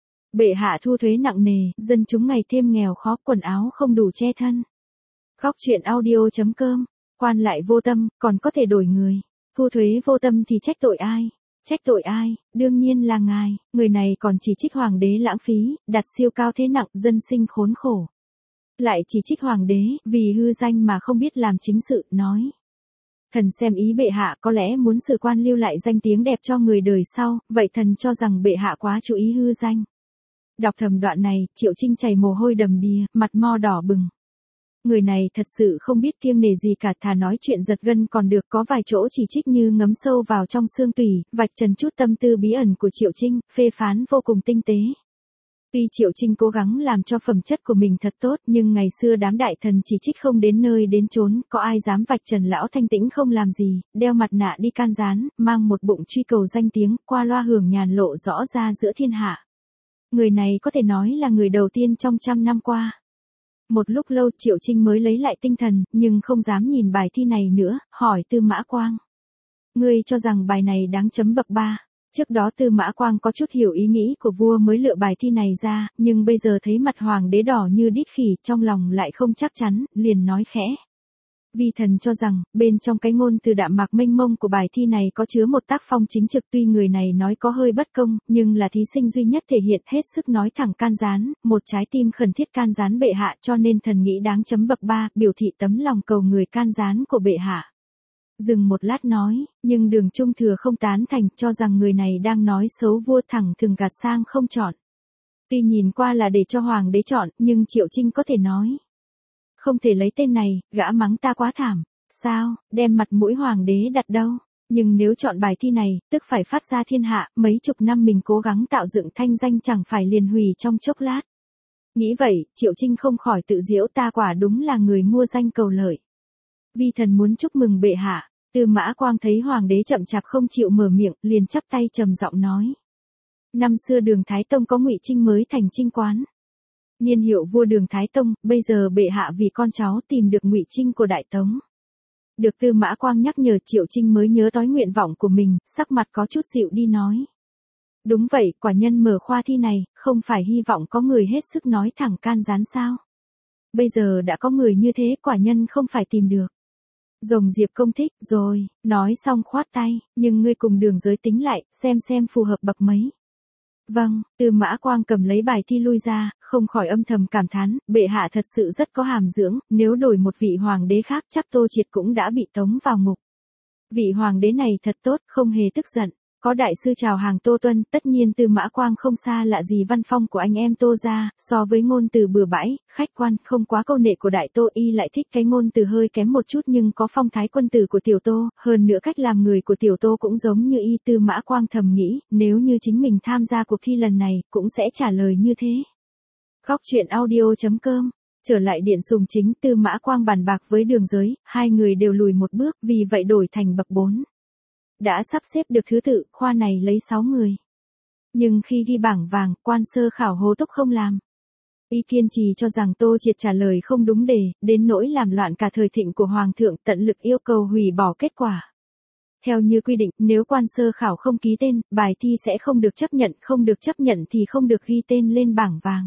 Bệ hạ thu thuế nặng nề, dân chúng ngày thêm nghèo khó, quần áo không đủ che thân. Góc truyện audio.com, quan lại vô tâm, còn có thể đổi người. Thu thuế vô tâm thì trách tội ai? Trách tội ai? Đương nhiên là ngài. Người này còn chỉ trích hoàng đế lãng phí, đặt siêu cao thế nặng, dân sinh khốn khổ. Lại chỉ trích hoàng đế, vì hư danh mà không biết làm chính sự, nói. Thần xem ý bệ hạ có lẽ muốn sử quan lưu lại danh tiếng đẹp cho người đời sau, vậy thần cho rằng bệ hạ quá chú ý hư danh. Đọc thầm đoạn này, Triệu Trinh chảy mồ hôi đầm đìa, mặt mo đỏ bừng. Người này thật sự không biết kiêng nể gì cả, thà nói chuyện giật gân còn được, có vài chỗ chỉ trích như ngấm sâu vào trong xương tủy, vạch trần chút tâm tư bí ẩn của Triệu Trinh, phê phán vô cùng tinh tế. Tuy Triệu Trinh cố gắng làm cho phẩm chất của mình thật tốt, nhưng ngày xưa đám đại thần chỉ trích không đến nơi đến chốn, có ai dám vạch trần lão thanh tĩnh không làm gì, đeo mặt nạ đi can gián, mang một bụng truy cầu danh tiếng, qua loa hưởng nhàn lộ rõ ra giữa thiên hạ. Người này có thể nói là người đầu tiên trong 100 năm qua. Một lúc lâu Triệu Trinh mới lấy lại tinh thần, nhưng không dám nhìn bài thi này nữa, hỏi Tư Mã Quang. Ngươi cho rằng bài này đáng chấm bậc 3. Trước đó Tư Mã Quang có chút hiểu ý nghĩ của vua mới lựa bài thi này ra, nhưng bây giờ thấy mặt hoàng đế đỏ như đít khỉ, trong lòng lại không chắc chắn, liền nói khẽ. Vi thần cho rằng, bên trong cái ngôn từ đạm mạc mênh mông của bài thi này có chứa một tác phong chính trực, tuy người này nói có hơi bất công, nhưng là thí sinh duy nhất thể hiện hết sức nói thẳng can gián, một trái tim khẩn thiết can gián bệ hạ, cho nên thần nghĩ đáng chấm bậc 3, biểu thị tấm lòng cầu người can gián của bệ hạ. Dừng một lát nói, nhưng Đường Trung Thừa không tán thành, cho rằng người này đang nói xấu vua, thẳng thừng gạt sang không chọn. Tuy nhìn qua là để cho hoàng đế chọn, nhưng Triệu Trinh có thể nói. Không thể lấy tên này, gã mắng ta quá thảm. Sao, đem mặt mũi hoàng đế đặt đâu? Nhưng nếu chọn bài thi này, tức phải phát ra thiên hạ, mấy chục năm mình cố gắng tạo dựng thanh danh chẳng phải liền hủy trong chốc lát. Nghĩ vậy, Triệu Trinh không khỏi tự giễu, ta quả đúng là người mua danh cầu lợi. Vi thần muốn chúc mừng bệ hạ. Tư Mã Quang thấy hoàng đế chậm chạp không chịu mở miệng, liền chắp tay trầm giọng nói. Năm xưa Đường Thái Tông có Ngụy Trinh mới thành Trinh quán. niên hiệu vua Đường Thái Tông, bây giờ bệ hạ vì con cháu tìm được Ngụy Trinh của Đại Tống. Được Tư Mã Quang nhắc nhở, Triệu Trinh mới nhớ tới nguyện vọng của mình, sắc mặt có chút dịu đi nói. Đúng vậy, quả nhân mở khoa thi này, không phải hy vọng có người hết sức nói thẳng can gián sao. Bây giờ đã có người như thế, quả nhân không phải tìm được. Rồng Diệp Công thích, rồi, nói xong khoát tay, nhưng ngươi cùng Đường giới tính lại, xem phù hợp bậc mấy. Vâng, Tư Mã Quang cầm lấy bài thi lui ra, không khỏi âm thầm cảm thán, bệ hạ thật sự rất có hàm dưỡng, nếu đổi một vị hoàng đế khác chắc Tô Triệt cũng đã bị tống vào ngục. Vị hoàng đế này thật tốt, không hề tức giận. Có đại sư chào hàng Tô Tuân, tất nhiên Tư Mã Quang không xa lạ gì văn phong của anh em Tô gia, so với ngôn từ bừa bãi, khách quan, không quá câu nệ của đại Tô, y lại thích cái ngôn từ hơi kém một chút nhưng có phong thái quân tử của tiểu Tô, hơn nữa cách làm người của tiểu Tô cũng giống như y. Tư Mã Quang thầm nghĩ, nếu như chính mình tham gia cuộc thi lần này, cũng sẽ trả lời như thế. Góc truyện audio.com. Trở lại điện sùng chính, Tư Mã Quang bàn bạc với Đường giới, hai người đều lùi một bước, vì vậy đổi thành bậc 4. Đã sắp xếp được thứ tự, khoa này lấy 6 người. Nhưng khi ghi bảng vàng, quan sơ khảo Hồ Túc không làm. Y kiên trì cho rằng Tô Triệt trả lời không đúng đề, đến nỗi làm loạn cả thời thịnh của Hoàng thượng, tận lực yêu cầu hủy bỏ kết quả. Theo như quy định, nếu quan sơ khảo không ký tên, bài thi sẽ không được chấp nhận, không được chấp nhận thì không được ghi tên lên bảng vàng.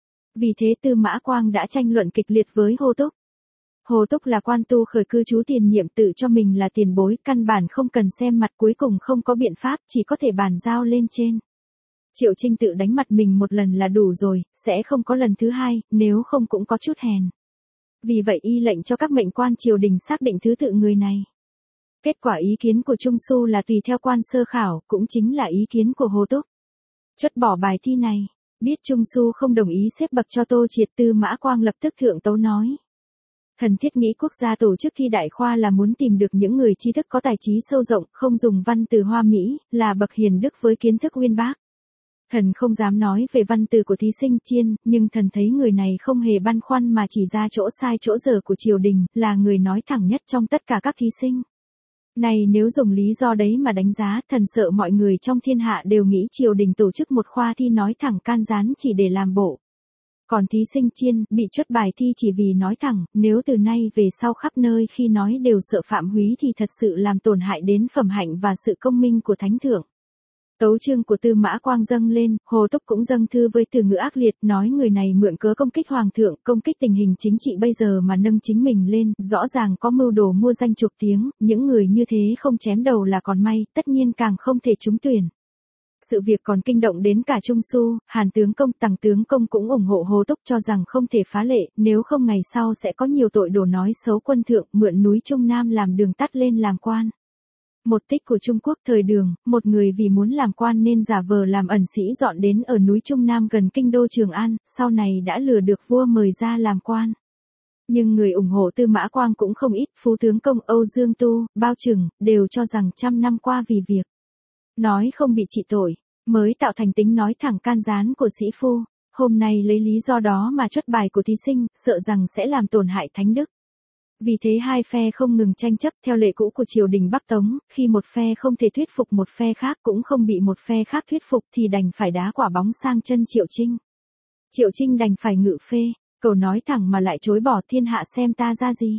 Vì thế Tư Mã Quang đã tranh luận kịch liệt với Hồ Túc. Hồ Túc là quan tu khởi cư trú tiền nhiệm, tự cho mình là tiền bối, căn bản không cần xem mặt, cuối cùng không có biện pháp, chỉ có thể bàn giao lên trên. Triệu Trinh tự đánh mặt mình một lần là đủ rồi, sẽ không có lần thứ hai, nếu không cũng có chút hèn. Vì vậy y lệnh cho các mệnh quan triều đình xác định thứ tự người này. Kết quả ý kiến của Trung Xu là tùy theo quan sơ khảo, cũng chính là ý kiến của Hồ Túc. Chốt bỏ bài thi này, biết Trung Xu không đồng ý xếp bậc cho Tô Triệt, Tư Mã Quang lập tức thượng tấu nói. Thần thiết nghĩ quốc gia tổ chức thi đại khoa là muốn tìm được những người tri thức có tài trí sâu rộng, không dùng văn từ hoa mỹ, là bậc hiền đức với kiến thức uyên bác. Thần không dám nói về văn từ của thí sinh Chiên, nhưng thần thấy người này không hề băn khoăn mà chỉ ra chỗ sai chỗ dở của triều đình, là người nói thẳng nhất trong tất cả các thí sinh. Này nếu dùng lý do đấy mà đánh giá, thần sợ mọi người trong thiên hạ đều nghĩ triều đình tổ chức một khoa thi nói thẳng can gián chỉ để làm bộ. Còn thí sinh Chiên, bị chốt bài thi chỉ vì nói thẳng, nếu từ nay về sau khắp nơi khi nói đều sợ phạm húy thì thật sự làm tổn hại đến phẩm hạnh và sự công minh của thánh thượng. Tấu chương của Tư Mã Quang dâng lên, Hồ Túc cũng dâng thư với từ ngữ ác liệt, nói người này mượn cớ công kích hoàng thượng, công kích tình hình chính trị bây giờ mà nâng chính mình lên, rõ ràng có mưu đồ mua danh chuộc tiếng, những người như thế không chém đầu là còn may, tất nhiên càng không thể trúng tuyển. Sự việc còn kinh động đến cả Trung Xu, Hàn tướng công, Tằng tướng công cũng ủng hộ Hồ Túc, cho rằng không thể phá lệ, nếu không ngày sau sẽ có nhiều tội đồ nói xấu quân thượng, mượn núi Trung Nam làm đường tắt lên làm quan. Một tích của Trung Quốc thời Đường, một người vì muốn làm quan nên giả vờ làm ẩn sĩ dọn đến ở núi Trung Nam gần kinh đô Trường An, sau này đã lừa được vua mời ra làm quan. Nhưng người ủng hộ Tư Mã Quang cũng không ít, Phú tướng công Âu Dương Tu, Bao Trừng, đều cho rằng 100 năm qua vì việc nói không bị trị tội, mới tạo thành tính nói thẳng can gián của sĩ phu. Hôm nay lấy lý do đó mà chốt bài của thí sinh, sợ rằng sẽ làm tổn hại thánh đức. Vì thế hai phe không ngừng tranh chấp, theo lệ cũ của triều đình Bắc Tống, khi một phe không thể thuyết phục một phe khác cũng không bị một phe khác thuyết phục thì đành phải đá quả bóng sang chân Triệu Trinh. Triệu Trinh đành phải ngự phê, cầu nói thẳng mà lại chối bỏ, thiên hạ xem ta ra gì.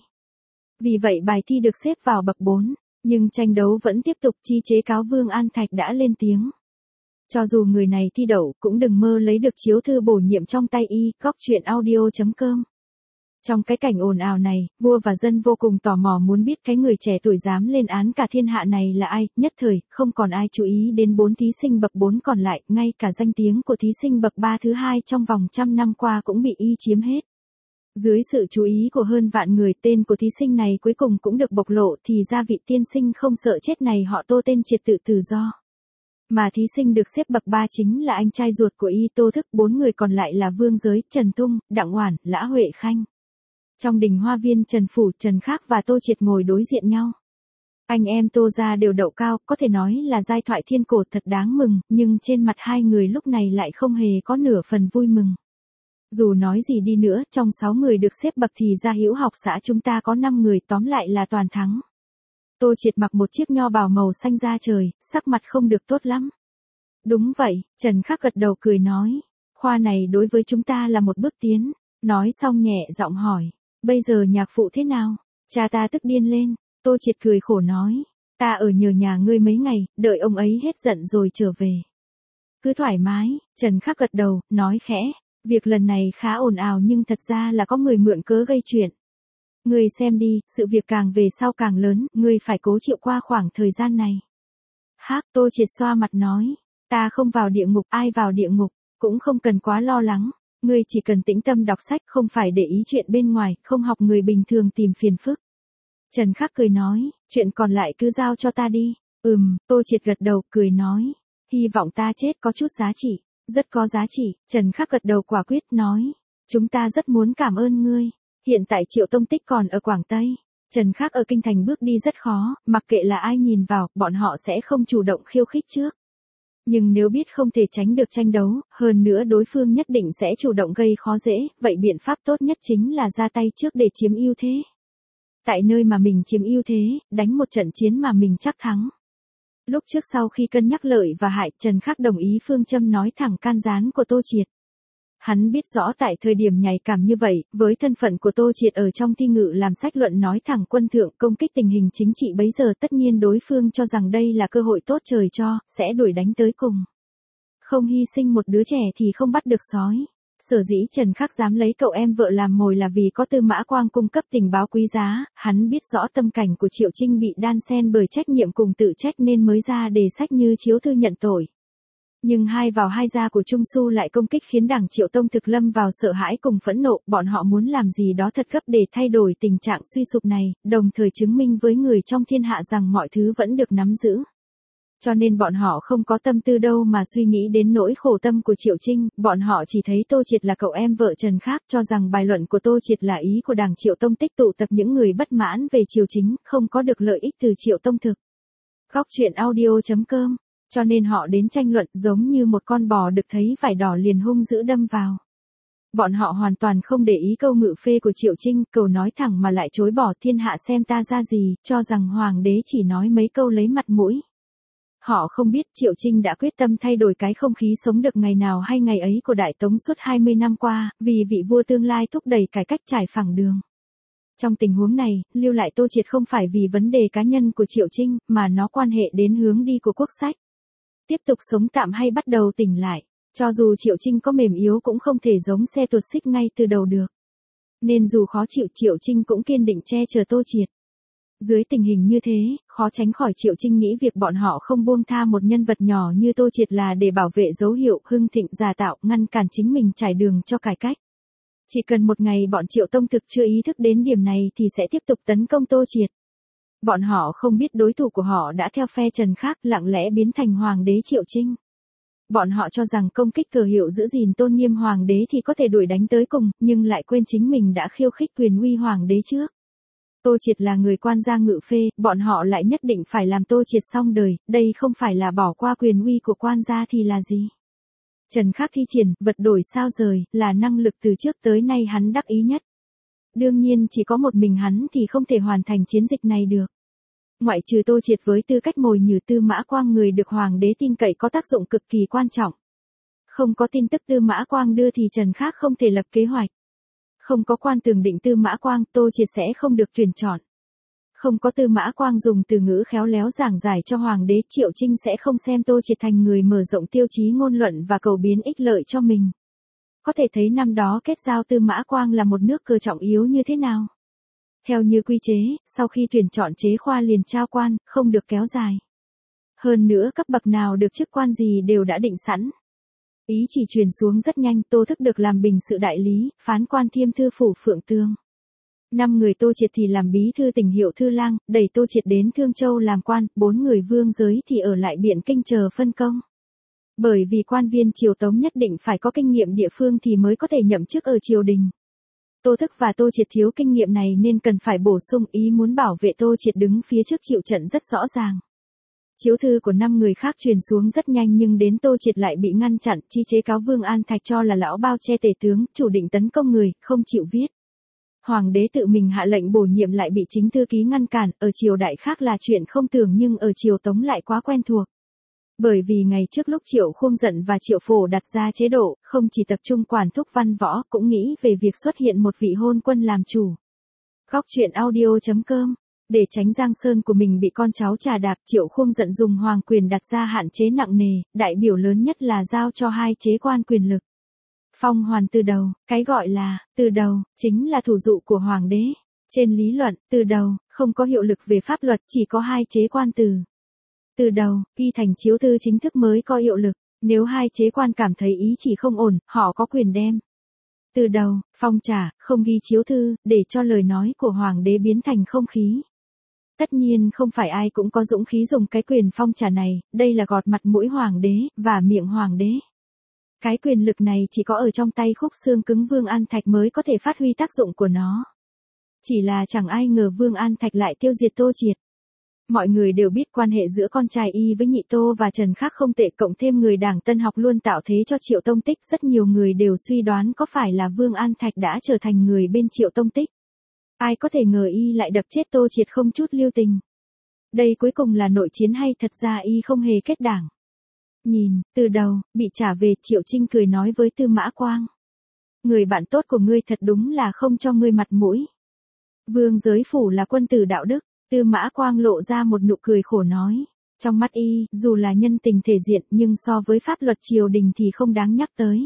Vì vậy bài thi được xếp vào bậc 4, nhưng tranh đấu vẫn tiếp tục. Chi chế cáo Vương An Thạch đã lên tiếng. Cho dù người này thi đậu cũng đừng mơ lấy được chiếu thư bổ nhiệm trong tay y. Góc truyện audio.com. Trong cái cảnh ồn ào này, vua và dân vô cùng tò mò muốn biết cái người trẻ tuổi dám lên án cả thiên hạ này là ai. Nhất thời, không còn ai chú ý đến 4 thí sinh bậc 4 còn lại, ngay cả danh tiếng của thí sinh bậc 3 thứ hai trong vòng 100 năm qua cũng bị y chiếm hết. Dưới sự chú ý của hơn vạn người, tên của thí sinh này cuối cùng cũng được bộc lộ, thì ra vị tiên sinh không sợ chết này họ Tô tên Triệt tự tử do. Mà thí sinh được xếp bậc 3 chính là anh trai ruột của y Tô Thức, 4 người còn lại là Vương Giới, Trần Tung, Đặng Oản, Lã Huệ Khanh. Trong đình hoa viên, Trần Phủ, Trần Khác và Tô Triệt ngồi đối diện nhau. Anh em Tô gia đều đậu cao, có thể nói là giai thoại thiên cổ, thật đáng mừng, nhưng trên mặt hai người lúc này lại không hề có nửa phần vui mừng. Dù nói gì đi nữa, trong 6 người được xếp bậc thì ra Hữu Học xã chúng ta có 5 người, tóm lại là toàn thắng. Tô Triệt mặc một chiếc nho bào màu xanh da trời, sắc mặt không được tốt lắm. Đúng vậy, Trần Khắc gật đầu cười nói. Khoa này đối với chúng ta là một bước tiến. Nói xong nhẹ giọng hỏi. Bây giờ nhạc phụ thế nào? Cha ta tức điên lên. Tô Triệt cười khổ nói. Ta ở nhờ nhà ngươi mấy ngày, đợi ông ấy hết giận rồi trở về. Cứ thoải mái, Trần Khắc gật đầu, nói khẽ. Việc lần này khá ồn ào nhưng thật ra là có người mượn cớ gây chuyện. Ngươi xem đi, sự việc càng về sau càng lớn, ngươi phải cố chịu qua khoảng thời gian này. Hắc, Tô Triệt xoa mặt nói. Ta không vào địa ngục, ai vào địa ngục, cũng không cần quá lo lắng. Ngươi chỉ cần tĩnh tâm đọc sách, không phải để ý chuyện bên ngoài, không học người bình thường tìm phiền phức. Trần Khắc cười nói, chuyện còn lại cứ giao cho ta đi. Tô Triệt gật đầu, cười nói. Hy vọng ta chết có chút giá trị, rất có giá trị. Trần Khắc gật đầu quả quyết nói. Chúng ta rất muốn cảm ơn ngươi. Hiện tại Triệu Tông Tích còn ở Quảng Tây. Trần Khắc ở kinh thành bước đi rất khó, mặc kệ là ai nhìn vào, bọn họ sẽ không chủ động khiêu khích trước. Nhưng nếu biết không thể tránh được tranh đấu, hơn nữa đối phương nhất định sẽ chủ động gây khó dễ, vậy biện pháp tốt nhất chính là ra tay trước để chiếm ưu thế. Tại nơi mà mình chiếm ưu thế, đánh một trận chiến mà mình chắc thắng. Lúc trước sau khi cân nhắc lợi và hại, Trần Khắc đồng ý phương châm nói thẳng can gián của Tô Triệt. Hắn biết rõ tại thời điểm nhạy cảm như vậy, với thân phận của Tô Triệt ở trong thi ngự làm sách luận nói thẳng quân thượng công kích tình hình chính trị bấy giờ, tất nhiên đối phương cho rằng đây là cơ hội tốt trời cho, sẽ đuổi đánh tới cùng. Không hy sinh một đứa trẻ thì không bắt được sói. Sở dĩ Trần Khắc dám lấy cậu em vợ làm mồi là vì có Tư Mã Quang cung cấp tình báo quý giá, hắn biết rõ tâm cảnh của Triệu Trinh bị đan xen bởi trách nhiệm cùng tự trách nên mới ra đề sách như chiếu thư nhận tội. Nhưng hai vào hai gia của Trung Su lại công kích khiến đảng Triệu Tông thực lâm vào sợ hãi cùng phẫn nộ, bọn họ muốn làm gì đó thật gấp để thay đổi tình trạng suy sụp này, đồng thời chứng minh với người trong thiên hạ rằng mọi thứ vẫn được nắm giữ. Cho nên bọn họ không có tâm tư đâu mà suy nghĩ đến nỗi khổ tâm của Triệu Trinh, bọn họ chỉ thấy Tô Triệt là cậu em vợ Trần Khắc, cho rằng bài luận của Tô Triệt là ý của đảng Triệu Tông tích tụ tập những người bất mãn về triều chính, không có được lợi ích từ Triệu Tông thực. Góc truyện audio.com. Cho nên họ đến tranh luận giống như một con bò được thấy vải đỏ liền hung dữ đâm vào. Bọn họ hoàn toàn không để ý câu ngự phê của Triệu Trinh, cầu nói thẳng mà lại chối bỏ thiên hạ xem ta ra gì, cho rằng hoàng đế chỉ nói mấy câu lấy mặt mũi. Họ không biết Triệu Trinh đã quyết tâm thay đổi cái không khí sống được ngày nào hay ngày ấy của Đại Tống suốt 20 năm qua, vì vị vua tương lai thúc đẩy cải cách trải phẳng đường. Trong tình huống này, lưu lại Tô Triệt không phải vì vấn đề cá nhân của Triệu Trinh, mà nó quan hệ đến hướng đi của quốc sách. Tiếp tục sống tạm hay bắt đầu tỉnh lại, cho dù Triệu Trinh có mềm yếu cũng không thể giống xe tuột xích ngay từ đầu được. Nên dù khó chịu Triệu Trinh cũng kiên định che chở Tô Triệt. Dưới tình hình như thế, khó tránh khỏi Triệu Trinh nghĩ việc bọn họ không buông tha một nhân vật nhỏ như Tô Triệt là để bảo vệ dấu hiệu hưng thịnh giả tạo, ngăn cản chính mình trải đường cho cải cách. Chỉ cần một ngày bọn Triệu Tông thực chưa ý thức đến điểm này thì sẽ tiếp tục tấn công Tô Triệt. Bọn họ không biết đối thủ của họ đã theo phe Trần Khắc lặng lẽ biến thành hoàng đế Triệu Trinh. Bọn họ cho rằng công kích cờ hiệu giữ gìn tôn nghiêm hoàng đế thì có thể đuổi đánh tới cùng, nhưng lại quên chính mình đã khiêu khích quyền uy hoàng đế trước. Tô Triệt là người quan gia ngự phê, bọn họ lại nhất định phải làm Tô Triệt xong đời, đây không phải là bỏ qua quyền uy của quan gia thì là gì? Trần Khắc thi triển, vật đổi sao rời, là năng lực từ trước tới nay hắn đắc ý nhất. Đương nhiên chỉ có một mình hắn thì không thể hoàn thành chiến dịch này được. Ngoại trừ Tô Triệt với tư cách mồi nhử Tư Mã Quang người được hoàng đế tin cậy có tác dụng cực kỳ quan trọng. Không có tin tức Tư Mã Quang đưa thì Trần Khắc không thể lập kế hoạch. Không có quan tường định Tư Mã Quang, Tô Triệt sẽ không được tuyển chọn. Không có Tư Mã Quang dùng từ ngữ khéo léo giảng giải cho hoàng đế, Triệu Trinh sẽ không xem Tô Triệt thành người mở rộng tiêu chí ngôn luận và cầu biến ích lợi cho mình. Có thể thấy năm đó kết giao Tư Mã Quang là một nước cờ trọng yếu như thế nào. Theo như quy chế, sau khi tuyển chọn chế khoa liền trao quan, không được kéo dài. Hơn nữa cấp bậc nào được chức quan gì đều đã định sẵn. Ý chỉ truyền xuống rất nhanh, Tô Thức được làm bình sự đại lý, phán quan thiêm thư phủ Phượng Tương. 5 người Tô Triệt thì làm bí thư tỉnh hiệu thư lang, đẩy Tô Triệt đến Thương Châu làm quan, 4 người vương giới thì ở lại Biện Kinh chờ phân công. Bởi vì quan viên triều Tống nhất định phải có kinh nghiệm địa phương thì mới có thể nhậm chức ở triều đình. Tô Thức và Tô Triệt thiếu kinh nghiệm này nên cần phải bổ sung, ý muốn bảo vệ Tô Triệt đứng phía trước chịu trận rất rõ ràng. Chiếu thư của 5 người khác truyền xuống rất nhanh nhưng đến Tô Triệt lại bị ngăn chặn, chi chế cáo Vương An Thạch cho là lão bao che tể tướng, chủ định tấn công người, không chịu viết. Hoàng đế tự mình hạ lệnh bổ nhiệm lại bị chính thư ký ngăn cản, ở triều đại khác là chuyện không tưởng nhưng ở triều Tống lại quá quen thuộc. Bởi vì ngày trước lúc Triệu Khuông giận và Triệu Phổ đặt ra chế độ, không chỉ tập trung quản thúc văn võ, cũng nghĩ về việc xuất hiện một vị hôn quân làm chủ. Góc truyện audio.com. Để tránh Giang Sơn của mình bị con cháu trà đạp, Triệu Khuông giận dùng hoàng quyền đặt ra hạn chế nặng nề, đại biểu lớn nhất là giao cho hai chế quan quyền lực. Phong hoàn từ đầu, cái gọi là từ đầu, chính là thủ dụ của hoàng đế. Trên lý luận, từ đầu, không có hiệu lực về pháp luật, chỉ có hai chế quan từ. Từ đầu, ghi thành chiếu thư chính thức mới có hiệu lực. Nếu hai chế quan cảm thấy ý chỉ không ổn, họ có quyền đem từ đầu, phong trả, không ghi chiếu thư, để cho lời nói của hoàng đế biến thành không khí. Tất nhiên không phải ai cũng có dũng khí dùng cái quyền phong trả này, đây là gọt mặt mũi hoàng đế, và miệng hoàng đế. Cái quyền lực này chỉ có ở trong tay khúc xương cứng Vương An Thạch mới có thể phát huy tác dụng của nó. Chỉ là chẳng ai ngờ Vương An Thạch lại tiêu diệt Tô Triệt. Mọi người đều biết quan hệ giữa con trai y với Nhị Tô và Trần Khắc không tệ, cộng thêm người Đảng Tân Học luôn tạo thế cho Triệu Tông Tích, rất nhiều người đều suy đoán có phải là Vương An Thạch đã trở thành người bên Triệu Tông Tích. Ai có thể ngờ y lại đập chết Tô Triệt không chút lưu tình. Đây cuối cùng là nội chiến hay thật ra y không hề kết đảng? Nhìn, từ đầu, bị trả về, Triệu Trinh cười nói với Tư Mã Quang. Người bạn tốt của ngươi thật đúng là không cho ngươi mặt mũi. Vương Giới Phủ là quân tử đạo đức. Tư Mã Quang lộ ra một nụ cười khổ nói. Trong mắt y, dù là nhân tình thể diện nhưng so với pháp luật triều đình thì không đáng nhắc tới.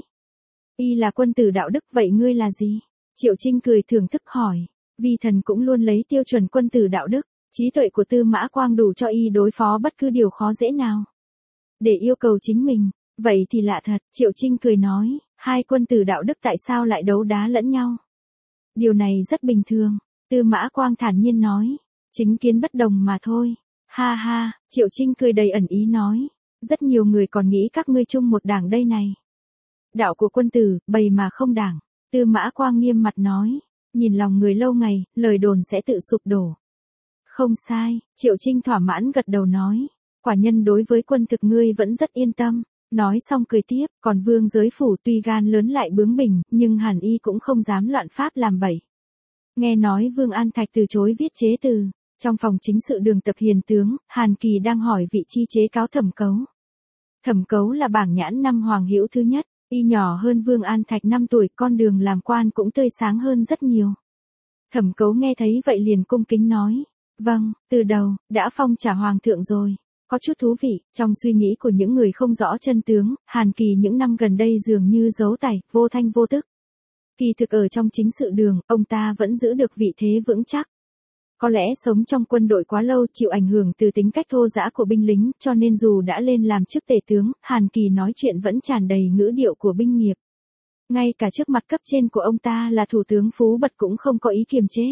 Y là quân tử đạo đức, vậy ngươi là gì? Triệu Trinh cười thưởng thức hỏi. Vi thần cũng luôn lấy tiêu chuẩn quân tử đạo đức. Trí tuệ của Tư Mã Quang đủ cho y đối phó bất cứ điều khó dễ nào. Để yêu cầu chính mình, vậy thì lạ thật. Triệu Trinh cười nói, hai quân tử đạo đức tại sao lại đấu đá lẫn nhau? Điều này rất bình thường. Tư Mã Quang thản nhiên nói. Chính kiến bất đồng mà thôi. Ha ha, Triệu Trinh cười đầy ẩn ý nói. Rất nhiều người còn nghĩ các ngươi chung một đảng đây này. Đạo của quân tử, bày mà không đảng. Tư Mã Quang nghiêm mặt nói. Nhìn lòng người lâu ngày, lời đồn sẽ tự sụp đổ. Không sai, Triệu Trinh thỏa mãn gật đầu nói. Quả nhân đối với quân thực ngươi vẫn rất yên tâm. Nói xong cười tiếp, còn Vương Giới Phủ tuy gan lớn lại bướng bỉnh, nhưng hẳn y cũng không dám loạn pháp làm bậy. Nghe nói Vương An Thạch từ chối viết chế từ. Trong phòng chính sự đường tập hiền tướng, Hàn Kỳ đang hỏi vị chi chế cáo Thẩm Cấu. Thẩm Cấu là bảng nhãn năm Hoàng Hữu thứ nhất, y nhỏ hơn Vương An Thạch 5 tuổi, con đường làm quan cũng tươi sáng hơn rất nhiều. Thẩm Cấu nghe thấy vậy liền cung kính nói, vâng, từ đầu, đã phong trả Hoàng thượng rồi. Có chút thú vị, trong suy nghĩ của những người không rõ chân tướng, Hàn Kỳ những năm gần đây dường như giấu tài, vô thanh vô tức. Kỳ thực ở trong chính sự đường, ông ta vẫn giữ được vị thế vững chắc. Có lẽ sống trong quân đội quá lâu, chịu ảnh hưởng từ tính cách thô dã của binh lính, cho nên dù đã lên làm chức tể tướng, Hàn Kỳ nói chuyện vẫn tràn đầy ngữ điệu của binh nghiệp. Ngay cả trước mặt cấp trên của ông ta là thủ tướng Phú Bật cũng không có ý kiềm chế.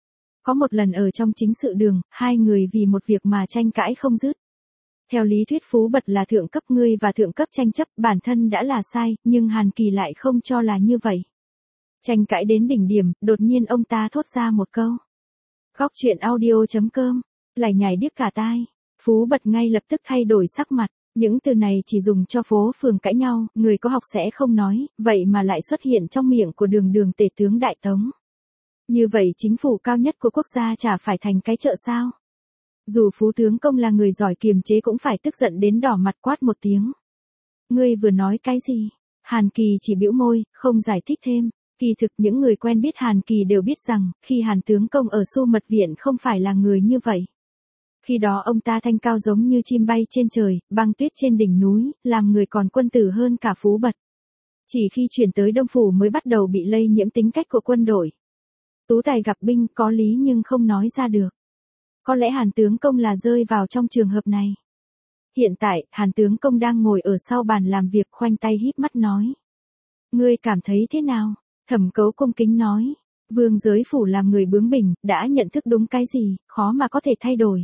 Có một lần ở trong chính sự đường, hai người vì một việc mà tranh cãi không dứt. Theo lý thuyết Phú Bật là thượng cấp, ngươi và thượng cấp tranh chấp, bản thân đã là sai, nhưng Hàn Kỳ lại không cho là như vậy. Tranh cãi đến đỉnh điểm, đột nhiên ông ta thốt ra một câu. Góc truyện audio.com, lại nhảy điếc cả tai. Phú Bật ngay lập tức thay đổi sắc mặt. Những từ này chỉ dùng cho phố phường cãi nhau, người có học sẽ không nói, vậy mà lại xuất hiện trong miệng của đường tể tướng Đại Tống. Như vậy chính phủ cao nhất của quốc gia chả phải thành cái chợ sao? Dù Phú tướng công là người giỏi kiềm chế cũng phải tức giận đến đỏ mặt quát một tiếng. Ngươi vừa nói cái gì? Hàn Kỳ chỉ bĩu môi, không giải thích thêm. Kỳ thực những người quen biết Hàn Kỳ đều biết rằng, khi Hàn tướng công ở Xu Mật Viện không phải là người như vậy. Khi đó ông ta thanh cao giống như chim bay trên trời, băng tuyết trên đỉnh núi, làm người còn quân tử hơn cả Phú Bật. Chỉ khi chuyển tới Đông Phủ mới bắt đầu bị lây nhiễm tính cách của quân đội. Tú tài gặp binh có lý nhưng không nói ra được. Có lẽ Hàn tướng công là rơi vào trong trường hợp này. Hiện tại, Hàn tướng công đang ngồi ở sau bàn làm việc, khoanh tay híp mắt nói. Ngươi cảm thấy thế nào? Thẩm Cấu cung kính nói. Vương Giới Phủ làm người bướng bỉnh, đã nhận thức đúng cái gì, khó mà có thể thay đổi.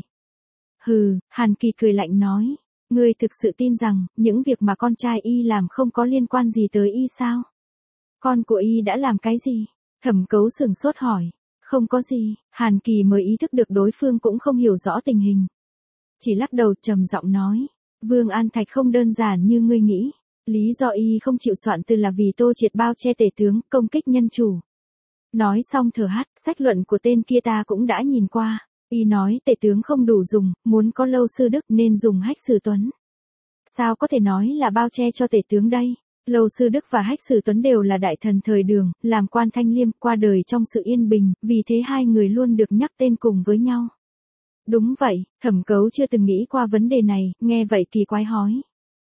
Hừ, Hàn Kỳ cười lạnh nói. Ngươi thực sự tin rằng, những việc mà con trai y làm không có liên quan gì tới y sao? Con của y đã làm cái gì? Thẩm Cấu sửng sốt hỏi. Không có gì, Hàn Kỳ mới ý thức được đối phương cũng không hiểu rõ tình hình. Chỉ lắc đầu trầm giọng nói. Vương An Thạch không đơn giản như ngươi nghĩ. Lý do y không chịu soạn từ là vì Tô Triệt bao che tể tướng, công kích nhân chủ. Nói xong thở hắt, sách luận của tên kia ta cũng đã nhìn qua. Y nói tể tướng không đủ dùng, muốn có lâu sư đức nên dùng Hách Sử Tuấn. Sao có thể nói là bao che cho tể tướng đây? Lâu Sư Đức và Hách Sử Tuấn đều là đại thần thời Đường, làm quan thanh liêm, qua đời trong sự yên bình, vì thế hai người luôn được nhắc tên cùng với nhau. Đúng vậy, Thẩm Cấu chưa từng nghĩ qua vấn đề này, nghe vậy kỳ quái hỏi.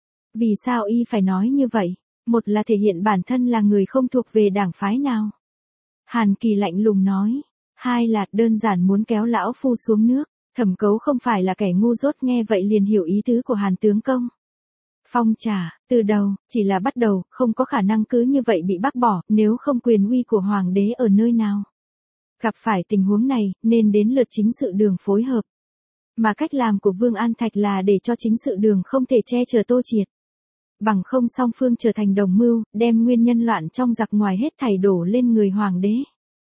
Vì sao y phải nói như vậy? Một là thể hiện bản thân là người không thuộc về đảng phái nào. Hàn Kỳ lạnh lùng nói. Hai là đơn giản muốn kéo lão phu xuống nước. Thẩm Cấu không phải là kẻ ngu dốt, nghe vậy liền hiểu ý tứ của Hàn tướng công. Phong trà, từ đầu, chỉ là bắt đầu, không có khả năng cứ như vậy bị bác bỏ, nếu không quyền uy của hoàng đế ở nơi nào. Gặp phải tình huống này, nên đến lượt chính sự Đường phối hợp. Mà cách làm của Vương An Thạch là để cho chính sự Đường không thể che chở Tô Triệt. Bằng không song phương trở thành đồng mưu, đem nguyên nhân loạn trong giặc ngoài hết thảy đổ lên người hoàng đế.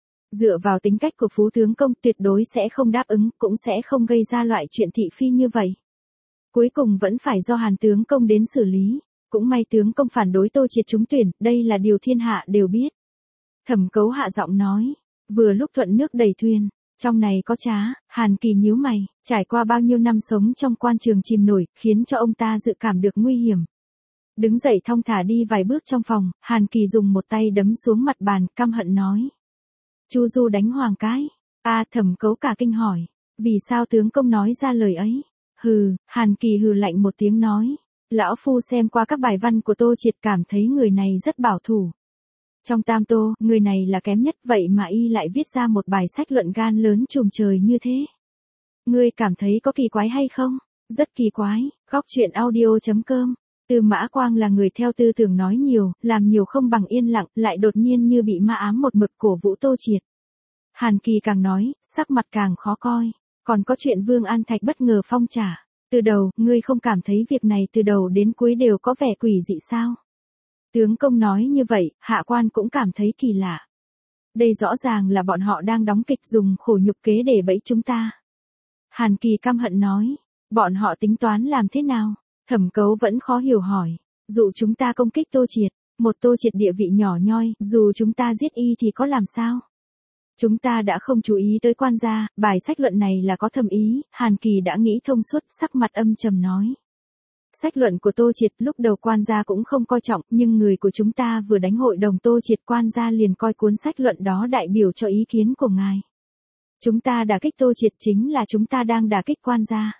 Dựa vào tính cách của Phú tướng công tuyệt đối sẽ không đáp ứng, cũng sẽ không gây ra loại chuyện thị phi như vậy. Cuối cùng vẫn phải do Hàn tướng công đến xử lý. Cũng may tướng công phản đối Tô Triệt trúng tuyển, đây là điều thiên hạ đều biết. Thẩm Cấu hạ giọng nói, vừa lúc thuận nước đẩy thuyền, trong này có trá. Hàn Kỳ nhíu mày, trải qua bao nhiêu năm sống trong quan trường chìm nổi, khiến cho ông ta dự cảm được nguy hiểm. Đứng dậy thong thả đi vài bước trong phòng, Hàn Kỳ dùng một tay đấm xuống mặt bàn, căm hận nói. Chu Du đánh hoàng cái. Thẩm Cấu cả kinh hỏi, vì sao tướng công nói ra lời ấy? Hừ, Hàn Kỳ hừ lạnh một tiếng nói. Lão phu xem qua các bài văn của Tô Triệt, cảm thấy người này rất bảo thủ. Trong Tam Tô, người này là kém nhất, vậy mà y lại viết ra một bài sách luận gan lớn trùm trời như thế. Ngươi cảm thấy có kỳ quái hay không? Rất kỳ quái. Góc truyện audio.com. Tư Mã Quang là người theo tư tưởng nói nhiều, làm nhiều không bằng yên lặng, lại đột nhiên như bị ma ám một mực cổ vũ Tô Triệt. Hàn Kỳ càng nói, sắc mặt càng khó coi. Còn có chuyện Vương An Thạch bất ngờ phong trả. Từ đầu, ngươi không cảm thấy việc này từ đầu đến cuối đều có vẻ quỷ dị sao? Tướng công nói như vậy, hạ quan cũng cảm thấy kỳ lạ. Đây rõ ràng là bọn họ đang đóng kịch, dùng khổ nhục kế để bẫy chúng ta. Hàn Kỳ căm hận nói, bọn họ tính toán làm thế nào? Thẩm Cấu vẫn khó hiểu hỏi, dụ chúng ta công kích Tô Triệt, một Tô Triệt địa vị nhỏ nhoi, dù chúng ta giết y thì có làm sao? Chúng ta đã không chú ý tới quan gia, bài sách luận này là có thâm ý. Hàn Kỳ đã nghĩ thông suốt, sắc mặt âm trầm nói. Sách luận của Tô Triệt lúc đầu quan gia cũng không coi trọng, nhưng người của chúng ta vừa đánh hội đồng Tô Triệt, quan gia liền coi cuốn sách luận đó đại biểu cho ý kiến của ngài. Chúng ta đả kích Tô Triệt chính là chúng ta đang đả kích quan gia.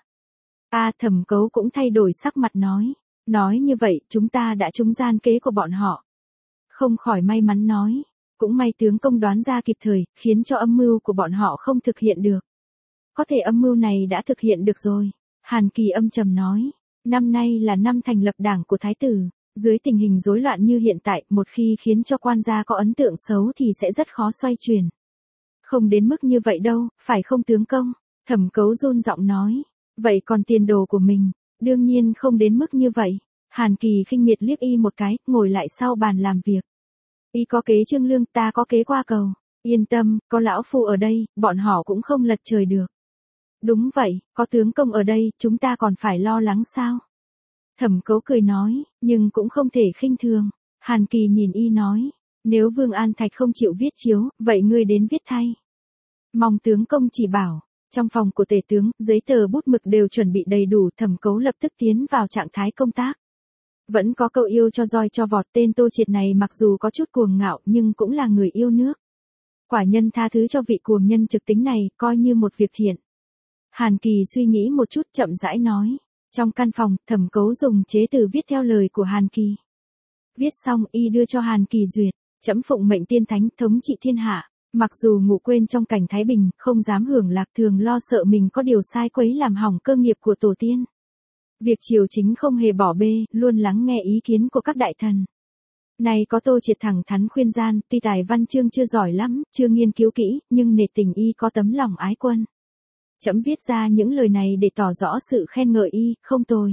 Thẩm Cấu cũng thay đổi sắc mặt nói. Nói như vậy, chúng ta đã trúng gian kế của bọn họ. Không khỏi may mắn nói. Cũng may tướng công đoán ra kịp thời, khiến cho âm mưu của bọn họ không thực hiện được. Có thể âm mưu này đã thực hiện được rồi. Hàn Kỳ âm trầm nói. Năm nay là năm thành lập đảng của Thái tử. Dưới tình hình rối loạn như hiện tại, một khi khiến cho quan gia có ấn tượng xấu thì sẽ rất khó xoay chuyển. Không đến mức như vậy đâu, phải không tướng công? Thẩm Cấu run giọng nói. Vậy còn tiền đồ của mình? Đương nhiên không đến mức như vậy. Hàn Kỳ khinh miệt liếc y một cái, ngồi lại sau bàn làm việc. Y có kế trương lương, ta có kế qua cầu. Yên tâm, có lão phu ở đây, bọn họ cũng không lật trời được. Đúng vậy, có tướng công ở đây, chúng ta còn phải lo lắng sao? Thẩm Cấu cười nói, nhưng cũng không thể khinh thường. Hàn Kỳ nhìn y nói, nếu Vương An Thạch không chịu viết chiếu, vậy ngươi đến viết thay. Mong tướng công chỉ bảo. Trong phòng của tể tướng, giấy tờ bút mực đều chuẩn bị đầy đủ, Thẩm Cấu lập tức tiến vào trạng thái công tác. Vẫn có câu yêu cho roi cho vọt, tên Tô Triệt này mặc dù có chút cuồng ngạo nhưng cũng là người yêu nước. Quả nhân tha thứ cho vị cuồng nhân trực tính này, coi như một việc thiện. Hàn Kỳ suy nghĩ một chút, chậm rãi nói. Trong căn phòng, Thẩm Cấu dùng chế từ viết theo lời của Hàn Kỳ. Viết xong y đưa cho Hàn Kỳ duyệt. Trẫm phụng mệnh tiên thánh thống trị thiên hạ. Mặc dù ngủ quên trong cảnh thái bình, không dám hưởng lạc, thường lo sợ mình có điều sai quấy làm hỏng cơ nghiệp của tổ tiên. Việc triều chính không hề bỏ bê, luôn lắng nghe ý kiến của các đại thần. Này có Tô Triệt thẳng thắn khuyên gian, tuy tài văn chương chưa giỏi lắm, chưa nghiên cứu kỹ, nhưng nể tình y có tấm lòng ái quân. Trẫm viết ra những lời này để tỏ rõ sự khen ngợi y, không tồi.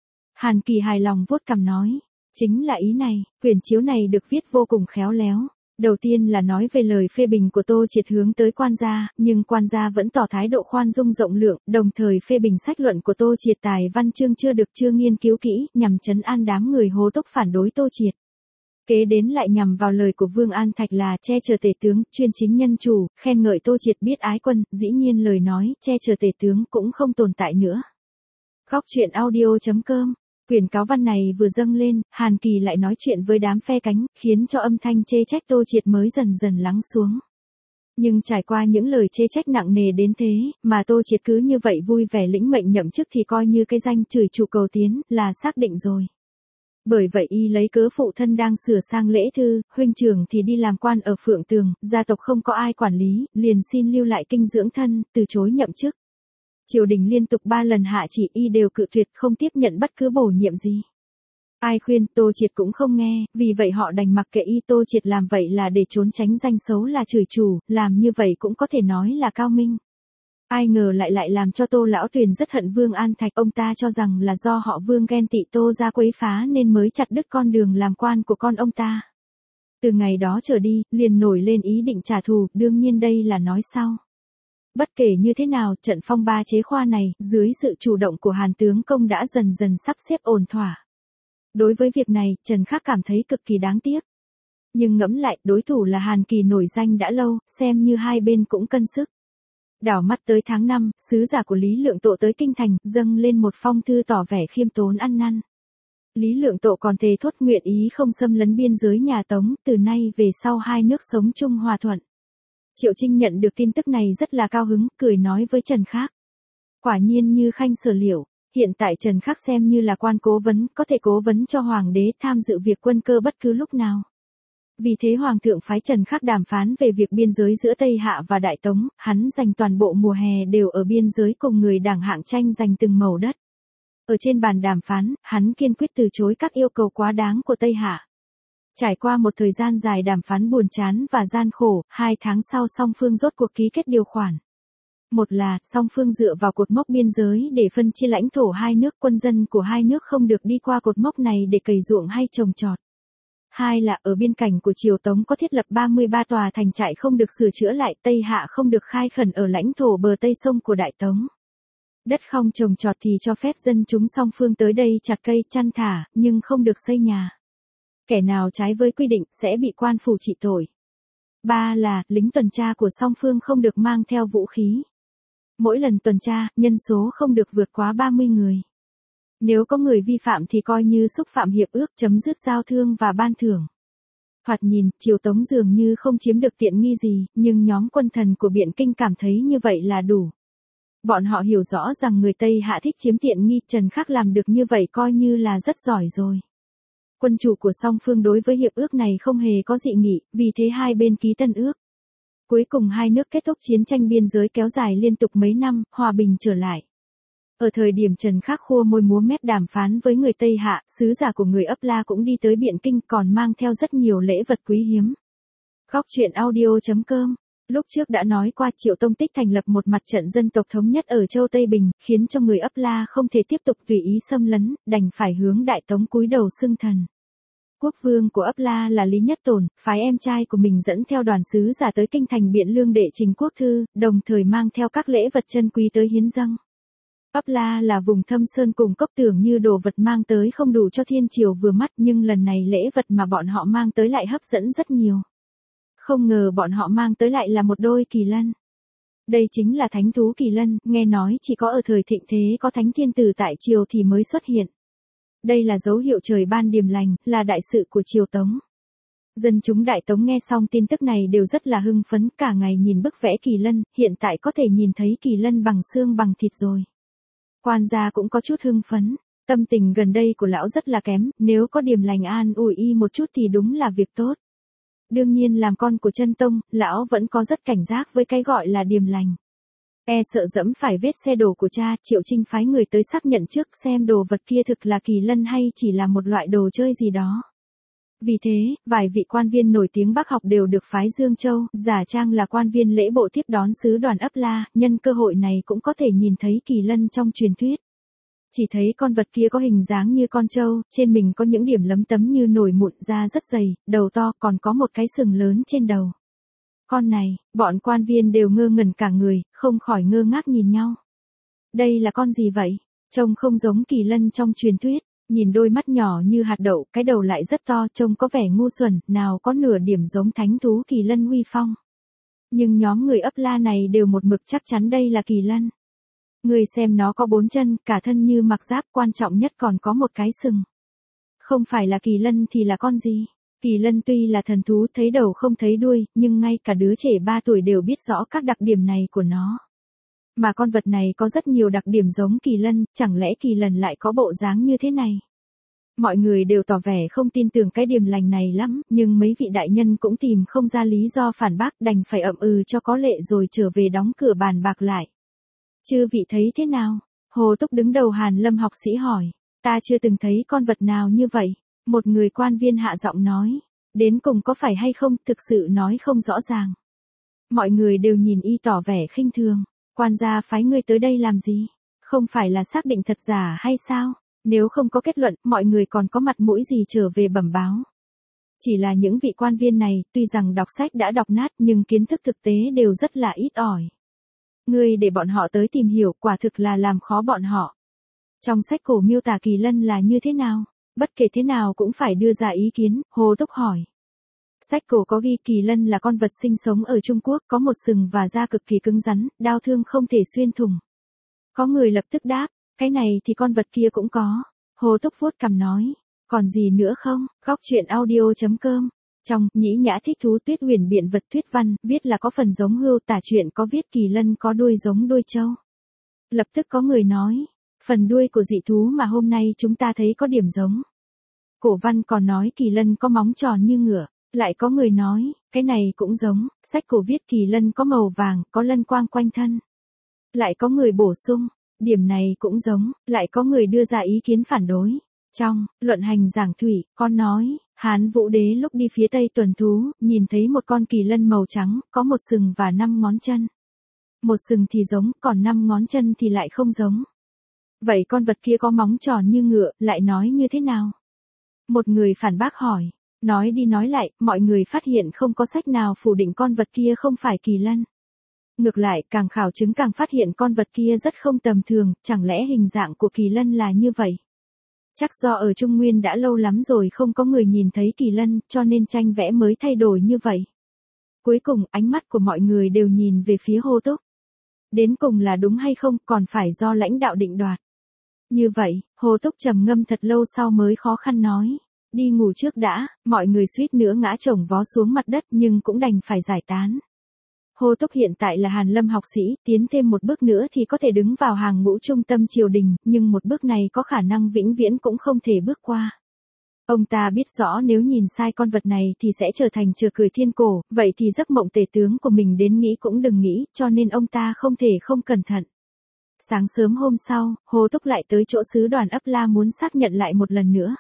Hàn Kỳ hài lòng vuốt cằm nói, chính là ý này, quyển chiếu này được viết vô cùng khéo léo. Đầu tiên là nói về lời phê bình của Tô Triệt hướng tới quan gia, nhưng quan gia vẫn tỏ thái độ khoan dung rộng lượng, đồng thời phê bình sách luận của Tô Triệt tài văn chương chưa nghiên cứu kỹ, nhằm trấn an đám người hô túc phản đối Tô Triệt. Kế đến lại nhằm vào lời của Vương An Thạch là che chở tể tướng, chuyên chính nhân chủ, khen ngợi Tô Triệt biết ái quân, dĩ nhiên lời nói che chở tể tướng cũng không tồn tại nữa. Góc truyện audio.com Quyển cáo văn này vừa dâng lên, Hàn Kỳ lại nói chuyện với đám phe cánh, khiến cho âm thanh chê trách Tô Triệt mới dần dần lắng xuống. Nhưng trải qua những lời chê trách nặng nề đến thế, mà Tô Triệt cứ như vậy vui vẻ lĩnh mệnh nhậm chức thì coi như cái danh chửi chủ cầu tiến, là xác định rồi. Bởi vậy y lấy cớ phụ thân đang sửa sang lễ thư, huynh trưởng thì đi làm quan ở Phượng Tường, gia tộc không có ai quản lý, liền xin lưu lại kinh dưỡng thân, từ chối nhậm chức. Triều đình liên tục 3 lần hạ chỉ y đều cự tuyệt không tiếp nhận bất cứ bổ nhiệm gì. Ai khuyên Tô Triệt cũng không nghe, vì vậy họ đành mặc kệ y. Tô Triệt làm vậy là để trốn tránh danh xấu là chửi chủ, làm như vậy cũng có thể nói là cao minh. Ai ngờ lại làm cho Tô Lão Tuyền rất hận Vương An Thạch, ông ta cho rằng là do họ Vương ghen tị Tô ra quấy phá nên mới chặt đứt con đường làm quan của con ông ta. Từ ngày đó trở đi, liền nổi lên ý định trả thù, đương nhiên đây là nói sau. Bất kể như thế nào, trận phong ba chế khoa này, dưới sự chủ động của Hàn tướng công đã dần dần sắp xếp ổn thỏa. Đối với việc này, Trần Khắc cảm thấy cực kỳ đáng tiếc. Nhưng ngẫm lại, đối thủ là Hàn Kỳ nổi danh đã lâu, xem như hai bên cũng cân sức. Đảo mắt tới tháng 5, sứ giả của Lý Lượng Tộ tới Kinh Thành, dâng lên một phong thư tỏ vẻ khiêm tốn ăn năn. Lý Lượng Tộ còn thề thốt nguyện ý không xâm lấn biên giới nhà Tống, từ nay về sau hai nước sống chung hòa thuận. Triệu Trinh nhận được tin tức này rất là cao hứng, cười nói với Trần Khắc. Quả nhiên như Khanh sở liệu, hiện tại Trần Khắc xem như là quan cố vấn, có thể cố vấn cho Hoàng đế tham dự việc quân cơ bất cứ lúc nào. Vì thế Hoàng thượng phái Trần Khắc đàm phán về việc biên giới giữa Tây Hạ và Đại Tống, hắn dành toàn bộ mùa hè đều ở biên giới cùng người đảng hạng tranh giành từng mẩu đất. Ở trên bàn đàm phán, hắn kiên quyết từ chối các yêu cầu quá đáng của Tây Hạ. Trải qua một thời gian dài đàm phán buồn chán và gian khổ, 2 tháng sau song phương rốt cuộc ký kết điều khoản. Một là, song phương dựa vào cột mốc biên giới để phân chia lãnh thổ hai nước, quân dân của hai nước không được đi qua cột mốc này để cày ruộng hay trồng trọt. Hai là, ở biên cảnh của Triều Tống có thiết lập 33 tòa thành trại không được sửa chữa lại, Tây Hạ không được khai khẩn ở lãnh thổ bờ Tây sông của Đại Tống. Đất không trồng trọt thì cho phép dân chúng song phương tới đây chặt cây, chăn thả, nhưng không được xây nhà. Kẻ nào trái với quy định sẽ bị quan phủ trị tội. 3 là, lính tuần tra của song phương không được mang theo vũ khí. Mỗi lần tuần tra, nhân số không được vượt quá 30 người. Nếu có người vi phạm thì coi như xúc phạm hiệp ước, chấm dứt giao thương và ban thưởng. Thoạt nhìn, Triều Tống dường như không chiếm được tiện nghi gì, nhưng nhóm quân thần của Biện Kinh cảm thấy như vậy là đủ. Bọn họ hiểu rõ rằng người Tây Hạ thích chiếm tiện nghi, Trần Khắc làm được như vậy coi như là rất giỏi rồi. Quân chủ của song phương đối với hiệp ước này không hề có dị nghị, vì thế hai bên ký tân ước. Cuối cùng hai nước kết thúc chiến tranh biên giới kéo dài liên tục mấy năm, hòa bình trở lại. Ở thời điểm Trần Khắc khua môi múa mép đàm phán với người Tây Hạ, sứ giả của người Ấp La cũng đi tới Biện Kinh còn mang theo rất nhiều lễ vật quý hiếm. Góc truyện audio.com. Lúc trước đã nói qua Triệu Tông Tích thành lập một mặt trận dân tộc thống nhất ở châu Tây Bình, khiến cho người Ấp La không thể tiếp tục tùy ý xâm lấn, đành phải hướng Đại Tống cúi đầu xưng thần. Quốc vương của Ấp La là Lý Nhất Tồn, phái em trai của mình dẫn theo đoàn sứ giả tới Kinh Thành Biện Lương để trình quốc thư, đồng thời mang theo các lễ vật chân quý tới hiến dâng. Ấp La là vùng thâm sơn cùng cốc, tưởng như đồ vật mang tới không đủ cho thiên triều vừa mắt, nhưng lần này lễ vật mà bọn họ mang tới lại hấp dẫn rất nhiều. Không ngờ bọn họ mang tới lại là một đôi kỳ lân. Đây chính là thánh thú kỳ lân, nghe nói chỉ có ở thời thịnh thế có thánh thiên tử tại triều thì mới xuất hiện. Đây là dấu hiệu trời ban điềm lành, là đại sự của Triều Tống. Dân chúng Đại Tống nghe xong tin tức này đều rất là hưng phấn, cả ngày nhìn bức vẽ kỳ lân, hiện tại có thể nhìn thấy kỳ lân bằng xương bằng thịt rồi. Quan gia cũng có chút hưng phấn, tâm tình gần đây của lão rất là kém, nếu có điềm lành an ủi y một chút thì đúng là việc tốt. Đương nhiên làm con của chân tông, lão vẫn có rất cảnh giác với cái gọi là điềm lành. Sợ dẫm phải vết xe đổ của cha, Triệu Trinh phái người tới xác nhận trước xem đồ vật kia thực là kỳ lân hay chỉ là một loại đồ chơi gì đó. Vì thế, vài vị quan viên nổi tiếng Bắc học đều được phái Dương Châu, giả trang là quan viên lễ bộ tiếp đón sứ đoàn Ấp La, nhân cơ hội này cũng có thể nhìn thấy kỳ lân trong truyền thuyết. Chỉ thấy con vật kia có hình dáng như con trâu, trên mình có những điểm lấm tấm như nổi mụn, da rất dày, đầu to, còn có một cái sừng lớn trên đầu. Con này, bọn quan viên đều ngơ ngẩn cả người, không khỏi ngơ ngác nhìn nhau. Đây là con gì vậy? Trông không giống kỳ lân trong truyền thuyết, nhìn đôi mắt nhỏ như hạt đậu, cái đầu lại rất to, trông có vẻ ngu xuẩn, nào có nửa điểm giống thánh thú kỳ lân uy phong. Nhưng nhóm người Ấp La này đều một mực chắc chắn đây là kỳ lân. Ngươi xem nó có 4 chân, cả thân như mặc giáp, quan trọng nhất còn có một cái sừng. Không phải là kỳ lân thì là con gì? Kỳ lân tuy là thần thú thấy đầu không thấy đuôi, nhưng ngay cả đứa trẻ 3 tuổi đều biết rõ các đặc điểm này của nó. Mà con vật này có rất nhiều đặc điểm giống kỳ lân, chẳng lẽ kỳ lân lại có bộ dáng như thế này? Mọi người đều tỏ vẻ không tin tưởng cái điềm lành này lắm, nhưng mấy vị đại nhân cũng tìm không ra lý do phản bác, đành phải ậm ừ cho có lệ rồi trở về đóng cửa bàn bạc lại. Chư vị thấy thế nào? Hồ Túc đứng đầu Hàn Lâm học sĩ hỏi. Ta chưa từng thấy con vật nào như vậy. Một người quan viên hạ giọng nói. Đến cùng có phải hay không, thực sự nói không rõ ràng. Mọi người đều nhìn y tỏ vẻ khinh thường. Quan gia phái ngươi tới đây làm gì? Không phải là xác định thật giả hay sao? Nếu không có kết luận, mọi người còn có mặt mũi gì trở về bẩm báo. Chỉ là những vị quan viên này, tuy rằng đọc sách đã đọc nát nhưng kiến thức thực tế đều rất là ít ỏi. Ngươi để bọn họ tới tìm hiểu, quả thực là làm khó bọn họ. Trong sách cổ miêu tả kỳ lân là như thế nào? Bất kể thế nào cũng phải đưa ra ý kiến, Hồ Túc hỏi. Sách cổ có ghi kỳ lân là con vật sinh sống ở Trung Quốc, có một sừng và da cực kỳ cứng rắn, đao thương không thể xuyên thủng. Có người lập tức đáp, cái này thì con vật kia cũng có. Hồ Túc vuốt cằm nói, còn gì nữa không? Góc truyện audio.com. Trong Nhĩ Nhã Thích Thú Tuyết Huyền Biện Vật Thuyết Văn, viết là có phần giống hươu, tả truyện có viết kỳ lân có đuôi giống đuôi trâu. Lập tức có người nói, phần đuôi của dị thú mà hôm nay chúng ta thấy có điểm giống. Cổ văn còn nói kỳ lân có móng tròn như ngựa, lại có người nói, cái này cũng giống, sách cổ viết kỳ lân có màu vàng, có lân quang quanh thân. Lại có người bổ sung, điểm này cũng giống, lại có người đưa ra ý kiến phản đối. Trong luận hành giảng thủy, con nói, Hán Vũ Đế lúc đi phía tây tuần thú, nhìn thấy một con kỳ lân màu trắng, có một sừng và 5 ngón chân. Một sừng thì giống, còn 5 ngón chân thì lại không giống. Vậy con vật kia có móng tròn như ngựa, lại nói như thế nào? Một người phản bác hỏi. Nói đi nói lại, mọi người phát hiện không có sách nào phủ định con vật kia không phải kỳ lân. Ngược lại, càng khảo chứng càng phát hiện con vật kia rất không tầm thường, chẳng lẽ hình dạng của kỳ lân là như vậy? Chắc do ở Trung Nguyên đã lâu lắm rồi không có người nhìn thấy kỳ lân, cho nên tranh vẽ mới thay đổi như vậy. Cuối cùng, ánh mắt của mọi người đều nhìn về phía Hồ Túc. Đến cùng là đúng hay không, còn phải do lãnh đạo định đoạt. Như vậy, Hồ Túc trầm ngâm thật lâu sau mới khó khăn nói. Đi ngủ trước đã, mọi người suýt nữa ngã chồng vó xuống mặt đất nhưng cũng đành phải giải tán. Hồ Túc hiện tại là Hàn Lâm học sĩ, tiến thêm một bước nữa thì có thể đứng vào hàng ngũ trung tâm triều đình, nhưng một bước này có khả năng vĩnh viễn cũng không thể bước qua. Ông ta biết rõ nếu nhìn sai con vật này thì sẽ trở thành trò cười thiên cổ, vậy thì giấc mộng tể tướng của mình đến nghĩ cũng đừng nghĩ, cho nên ông ta không thể không cẩn thận. Sáng sớm hôm sau, Hồ Túc lại tới chỗ sứ đoàn ấp La muốn xác nhận lại một lần nữa.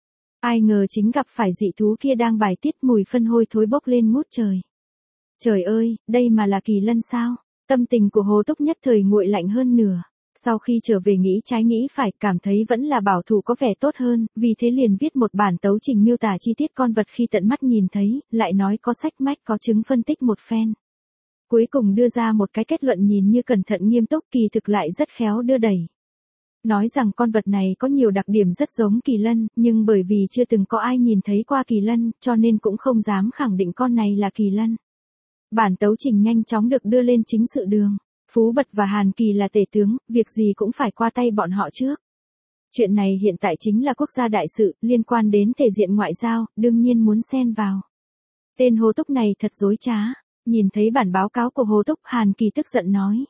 Ai ngờ chính gặp phải dị thú kia đang bài tiết mùi phân hôi thối bốc lên ngút trời. Trời ơi, đây mà là kỳ lân sao? Tâm tình của Hồ Túc nhất thời nguội lạnh hơn nửa. Sau khi trở về nghĩ trái nghĩ phải, cảm thấy vẫn là bảo thủ có vẻ tốt hơn, vì thế liền viết một bản tấu trình miêu tả chi tiết con vật khi tận mắt nhìn thấy, lại nói có sách mách có chứng phân tích một phen. Cuối cùng đưa ra một cái kết luận nhìn như cẩn thận nghiêm túc, kỳ thực lại rất khéo đưa đẩy. Nói rằng con vật này có nhiều đặc điểm rất giống kỳ lân, nhưng bởi vì chưa từng có ai nhìn thấy qua kỳ lân, cho nên cũng không dám khẳng định con này là kỳ lân. Bản tấu trình nhanh chóng được đưa lên chính sự đường. Phú Bật và Hàn Kỳ là tể tướng, việc gì cũng phải qua tay bọn họ trước. Chuyện này hiện tại chính là quốc gia đại sự, liên quan đến thể diện ngoại giao, đương nhiên muốn xen vào. Tên Hồ Túc này thật dối trá. Nhìn thấy bản báo cáo của Hồ Túc, Hàn Kỳ tức giận nói.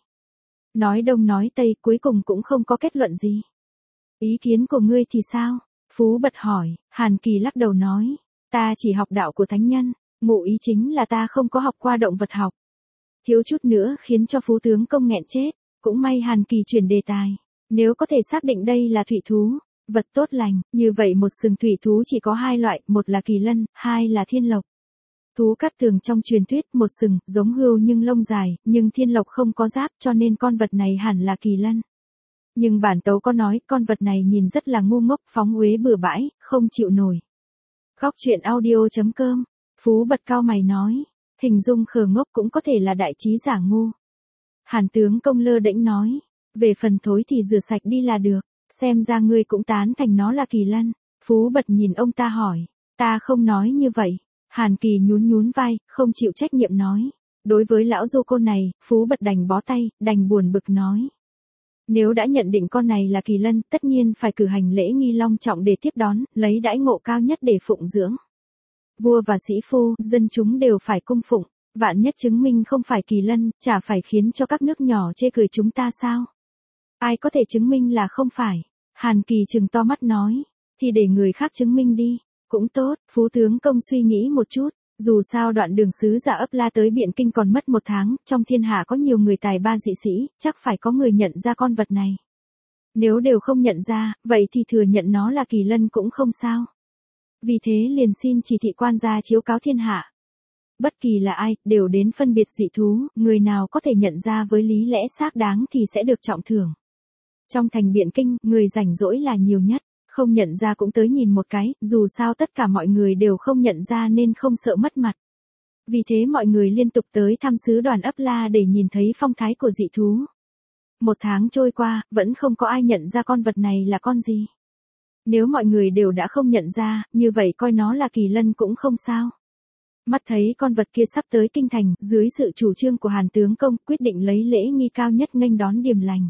Nói đông nói tây, cuối cùng cũng không có kết luận gì. Ý kiến của ngươi thì sao? Phú Bật hỏi. Hàn Kỳ lắc đầu nói. Ta chỉ học đạo của thánh nhân. Ngụ ý chính là ta không có học qua động vật học. Thiếu chút nữa khiến cho Phú tướng công nghẹn chết. Cũng may Hàn Kỳ chuyển đề tài. Nếu có thể xác định đây là thủy thú, vật tốt lành, như vậy một sừng thủy thú chỉ có 2 loại, một là kỳ lân, 2 là thiên lộc. Thú cát tường trong truyền thuyết, một sừng, giống hươu nhưng lông dài, nhưng thiên lộc không có giáp cho nên con vật này hẳn là kỳ lân. Nhưng bản tấu có nói, con vật này nhìn rất là ngu ngốc, phóng uế bừa bãi, không chịu nổi. Góc truyện audio.com. Phú Bật cao mày nói, hình dung khờ ngốc cũng có thể là đại trí giả ngu. Hàn tướng công lơ đễnh nói, về phần thối thì rửa sạch đi là được, xem ra ngươi cũng tán thành nó là kỳ lân. Phú Bật nhìn ông ta hỏi, ta không nói như vậy. Hàn Kỳ nhún nhún vai, không chịu trách nhiệm nói. Đối với lão du côn này, Phú Bật đành bó tay, đành buồn bực nói. Nếu đã nhận định con này là kỳ lân, tất nhiên phải cử hành lễ nghi long trọng để tiếp đón, lấy đãi ngộ cao nhất để phụng dưỡng. Vua và sĩ phu, dân chúng đều phải cung phụng, vạn nhất chứng minh không phải kỳ lân, chả phải khiến cho các nước nhỏ chê cười chúng ta sao? Ai có thể chứng minh là không phải? Hàn Kỳ trừng to mắt nói, thì để người khác chứng minh đi, cũng tốt. Phú tướng công suy nghĩ một chút, dù sao đoạn đường sứ giả ấp la tới Biện Kinh còn mất 1 tháng, trong thiên hạ có nhiều người tài ba dị sĩ, chắc phải có người nhận ra con vật này. Nếu đều không nhận ra, vậy thì thừa nhận nó là kỳ lân cũng không sao. Vì thế liền xin chỉ thị quan gia chiếu cáo thiên hạ. Bất kỳ là ai, đều đến phân biệt dị thú, người nào có thể nhận ra với lý lẽ xác đáng thì sẽ được trọng thưởng. Trong thành Biện Kinh, người rảnh rỗi là nhiều nhất, không nhận ra cũng tới nhìn một cái, dù sao tất cả mọi người đều không nhận ra nên không sợ mất mặt. Vì thế mọi người liên tục tới thăm sứ đoàn ấp la để nhìn thấy phong thái của dị thú. 1 tháng trôi qua, vẫn không có ai nhận ra con vật này là con gì. Nếu mọi người đều đã không nhận ra, như vậy coi nó là kỳ lân cũng không sao. Mắt thấy con vật kia sắp tới kinh thành, dưới sự chủ trương của Hàn tướng công, quyết định lấy lễ nghi cao nhất nghênh đón Điềm Lành.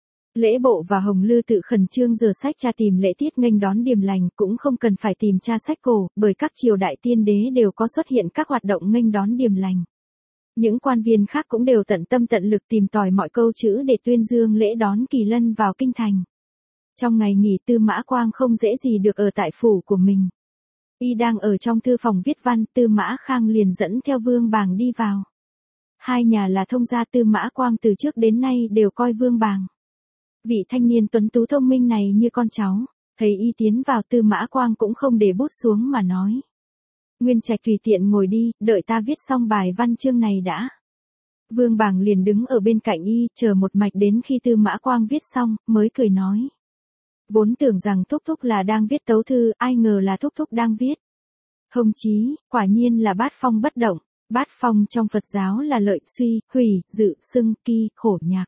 Lễ bộ và Hồng Lư tự khẩn trương rửa sách tra tìm lễ tiết nghênh đón Điềm Lành, cũng không cần phải tìm tra sách cổ, bởi các triều đại tiên đế đều có xuất hiện các hoạt động nghênh đón Điềm Lành. Những quan viên khác cũng đều tận tâm tận lực tìm tòi mọi câu chữ để tuyên dương lễ đón kỳ lân vào kinh thành. Trong ngày nghỉ, Tư Mã Quang không dễ gì được ở tại phủ của mình. Y đang ở trong thư phòng viết văn, Tư Mã Khang liền dẫn theo Vương Bàng đi vào. Hai nhà là thông gia, Tư Mã Quang từ trước đến nay đều coi Vương Bàng, vị thanh niên tuấn tú thông minh này, như con cháu. Thấy y tiến vào, Tư Mã Quang cũng không để bút xuống mà nói: Nguyên Trạch tùy tiện ngồi đi, đợi ta viết xong bài văn chương này đã. Vương Bàng liền đứng ở bên cạnh y, chờ một mạch đến khi Tư Mã Quang viết xong, mới cười nói: Vốn tưởng rằng thúc thúc là đang viết tấu thư, ai ngờ là thúc thúc đang viết hồng chí, quả nhiên là bát phong bất động. Bát phong trong Phật giáo là lợi, suy, hủy, dự, xưng, kỳ, khổ, nhạc.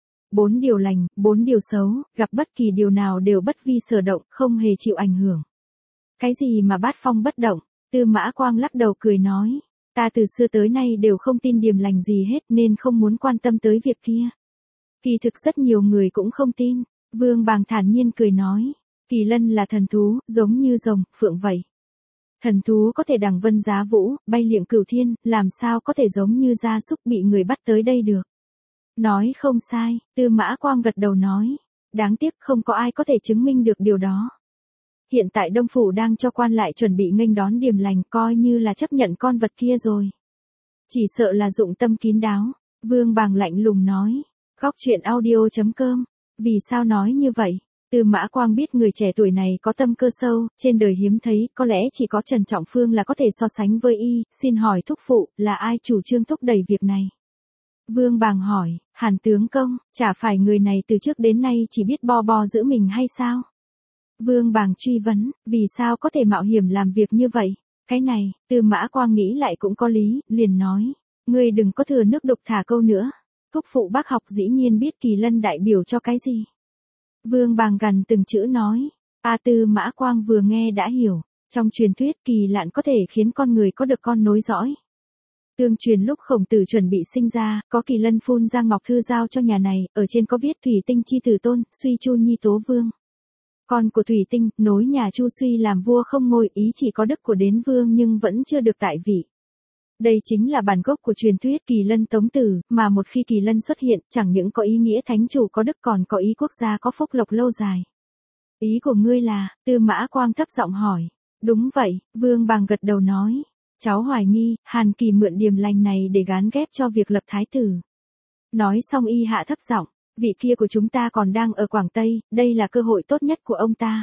4 điều lành, 4 điều xấu, gặp bất kỳ điều nào đều bất vi sở động, không hề chịu ảnh hưởng. Cái gì mà bát phong bất động? Tư Mã Quang lắc đầu cười nói: Ta từ xưa tới nay đều không tin Điềm Lành gì hết nên không muốn quan tâm tới việc kia. Kỳ thực rất nhiều người cũng không tin. Vương Bàng thản nhiên cười nói: Kỳ lân là thần thú, giống như rồng, phượng vậy. Thần thú có thể đằng vân giá vũ, bay liệng cửu thiên, làm sao có thể giống như gia súc bị người bắt tới đây được. Nói không sai, Tư Mã Quang gật đầu nói. Đáng tiếc không có ai có thể chứng minh được điều đó. Hiện tại Đông Phủ đang cho quan lại chuẩn bị nghênh đón Điềm Lành, coi như là chấp nhận con vật kia rồi. Chỉ sợ là dụng tâm kín đáo. Vương Bàng lạnh lùng nói. Góc truyện audio.com. Vì sao nói như vậy? Tư Mã Quang biết người trẻ tuổi này có tâm cơ sâu, trên đời hiếm thấy, có lẽ chỉ có Trần Trọng Phương là có thể so sánh với y. Xin hỏi thúc phụ, là ai chủ trương thúc đẩy việc này? Vương Bàng hỏi. Hàn tướng công, chả phải người này từ trước đến nay chỉ biết bo bo giữ mình hay sao? Vương Bàng truy vấn, vì sao có thể mạo hiểm làm việc như vậy? Cái này, Tư Mã Quang nghĩ lại cũng có lý, liền nói. Ngươi đừng có thừa nước đục thả câu nữa. Thúc phụ bác học dĩ nhiên biết kỳ lân đại biểu cho cái gì. Vương Bàng gằn từng chữ nói. Tư Mã Quang vừa nghe đã hiểu. Trong truyền thuyết kỳ lạn có thể khiến con người có được con nối dõi. Tương truyền lúc Khổng Tử chuẩn bị sinh ra, có kỳ lân phun ra ngọc thư giao cho nhà này, ở trên có viết Thủy Tinh chi tử tôn, suy Chu nhi tố vương. Con của Thủy Tinh, nối nhà Chu suy làm vua không ngôi, ý chỉ có đức của đến vương nhưng vẫn chưa được tại vị. Đây chính là bản gốc của truyền thuyết kỳ lân tống tử, mà một khi kỳ lân xuất hiện, chẳng những có ý nghĩa thánh chủ có đức còn có ý quốc gia có phúc lộc lâu dài. Ý của ngươi là? Tư Mã Quang thấp giọng hỏi. Đúng vậy, Vương Bàng gật đầu nói. Cháu hoài nghi, Hàn Kỳ mượn Điềm Lành này để gán ghép cho việc lập thái tử. Nói xong y hạ thấp giọng. Vị kia của chúng ta còn đang ở Quảng Tây, đây là cơ hội tốt nhất của ông ta.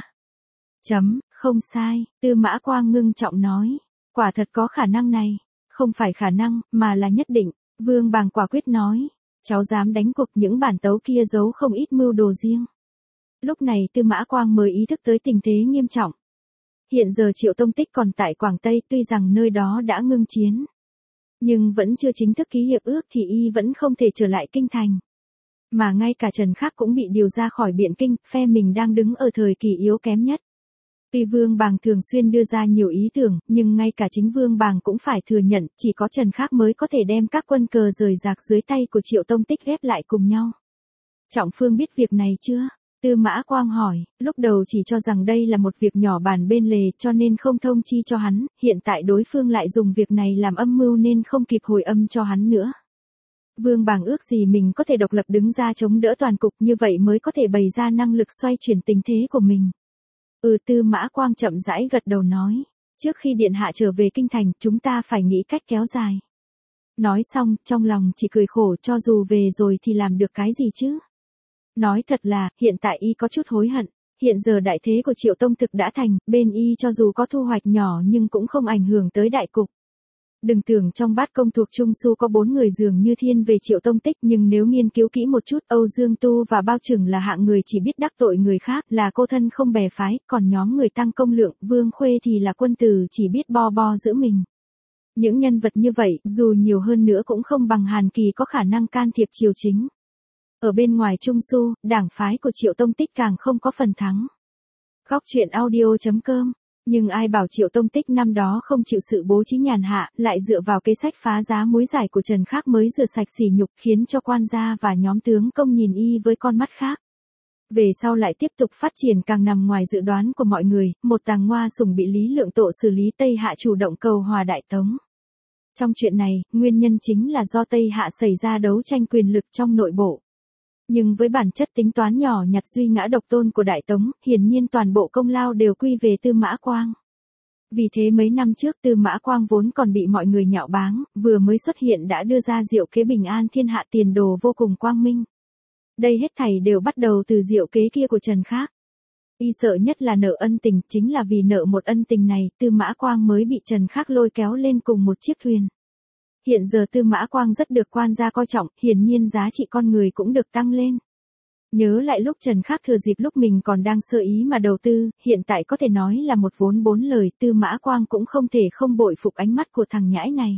Không sai, Tư Mã Quang ngưng trọng nói. Quả thật có khả năng này. Không phải khả năng, mà là nhất định. Vương Bàng quả quyết nói. Cháu dám đánh cuộc, những bản tấu kia giấu không ít mưu đồ riêng. Lúc này Tư Mã Quang mới ý thức tới tình thế nghiêm trọng. Hiện giờ Triệu Tông Tích còn tại Quảng Tây, tuy rằng nơi đó đã ngưng chiến, nhưng vẫn chưa chính thức ký hiệp ước thì y vẫn không thể trở lại kinh thành. Mà ngay cả Trần Khắc cũng bị điều ra khỏi Biện Kinh, phe mình đang đứng ở thời kỳ yếu kém nhất. Tuy Vương Bàng thường xuyên đưa ra nhiều ý tưởng, nhưng ngay cả chính Vương Bàng cũng phải thừa nhận, chỉ có Trần Khắc mới có thể đem các quân cờ rời rạc dưới tay của Triệu Tông Tích ghép lại cùng nhau. Trọng Phương biết việc này chưa? Tư Mã Quang hỏi, lúc đầu chỉ cho rằng đây là một việc nhỏ bàn bên lề cho nên không thông chi cho hắn, hiện tại đối phương lại dùng việc này làm âm mưu nên không kịp hồi âm cho hắn nữa. Vương Bàng ước gì mình có thể độc lập đứng ra chống đỡ toàn cục, như vậy mới có thể bày ra năng lực xoay chuyển tình thế của mình. Tư Mã Quang chậm rãi gật đầu nói, trước khi điện hạ trở về kinh thành, chúng ta phải nghĩ cách kéo dài. Nói xong, trong lòng chỉ cười khổ, cho dù về rồi thì làm được cái gì chứ? Nói thật là, hiện tại y có chút hối hận, hiện giờ đại thế của Triệu Tông thực đã thành, bên y cho dù có thu hoạch nhỏ nhưng cũng không ảnh hưởng tới đại cục. Đừng tưởng trong bát công thuộc Trung Su có 4 người dường như thiên về Triệu Tông Tích, nhưng nếu nghiên cứu kỹ một chút, Âu Dương Tu và Bao Trừng là hạng người chỉ biết đắc tội người khác, là cô thân không bè phái, còn nhóm người tăng công lượng, Vương Khuê thì là quân tử chỉ biết bo bo giữ mình. Những nhân vật như vậy, dù nhiều hơn nữa cũng không bằng Hàn Kỳ có khả năng can thiệp triều chính. Ở bên ngoài Trung Su, đảng phái của Triệu Tông Tích càng không có phần thắng. Góc truyện audio.com. Nhưng ai bảo Triệu Tông Tích năm đó không chịu sự bố trí nhàn hạ, lại dựa vào kế sách phá giá muối giải của Trần Khắc mới rửa sạch sỉ nhục, khiến cho quan gia và nhóm tướng công nhìn y với con mắt khác. Về sau lại tiếp tục phát triển càng nằm ngoài dự đoán của mọi người, một tàng ngoa sủng bị Lý Lượng Tộ xử lý Tây Hạ chủ động cầu hòa Đại Tống. Trong chuyện này, nguyên nhân chính là do Tây Hạ xảy ra đấu tranh quyền lực trong nội bộ. Nhưng với bản chất tính toán nhỏ nhặt duy ngã độc tôn của Đại Tống, hiển nhiên toàn bộ công lao đều quy về Tư Mã Quang. Vì thế mấy năm trước Tư Mã Quang vốn còn bị mọi người nhạo báng, vừa mới xuất hiện đã đưa ra diệu kế bình an thiên hạ, tiền đồ vô cùng quang minh. Đây hết thảy đều bắt đầu từ diệu kế kia của Trần Khắc. Y sợ nhất là nợ ân tình, chính là vì nợ một ân tình này, Tư Mã Quang mới bị Trần Khắc lôi kéo lên cùng một chiếc thuyền. Hiện giờ Tư Mã Quang rất được quan gia coi trọng, hiển nhiên giá trị con người cũng được tăng lên. Nhớ lại lúc Trần Khắc thừa dịp lúc mình còn đang sơ ý mà đầu tư, hiện tại có thể nói là một vốn 4 lời, Tư Mã Quang cũng không thể không bội phục ánh mắt của thằng nhãi này.